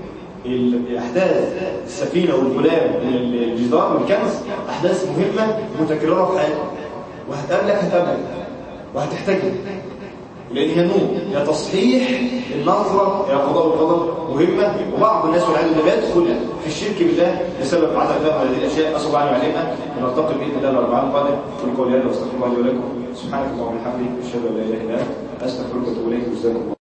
الاحداث السفينه والغلام والجدار والكنز احداث مهمه متكرره في حياتك، هتقابلك وهتحتاجها، لان هي نور، يا تصحيح النظره، يا قضاء والقدر مهمه. وبعض الناس والعياذ بالله بيدخل في الشرك بالله بسبب عدم فهم هذه الاشياء. اسال الله ان يعلمنا. ونلتقي باذن الله الاربعاء القادم. قولي قولي هذا واستغفر الله لي ولكم. سبحانك اللهم وبحمدك اشهد ان لا اله الا انت استغفرك واتوب اليك. جزاكم الله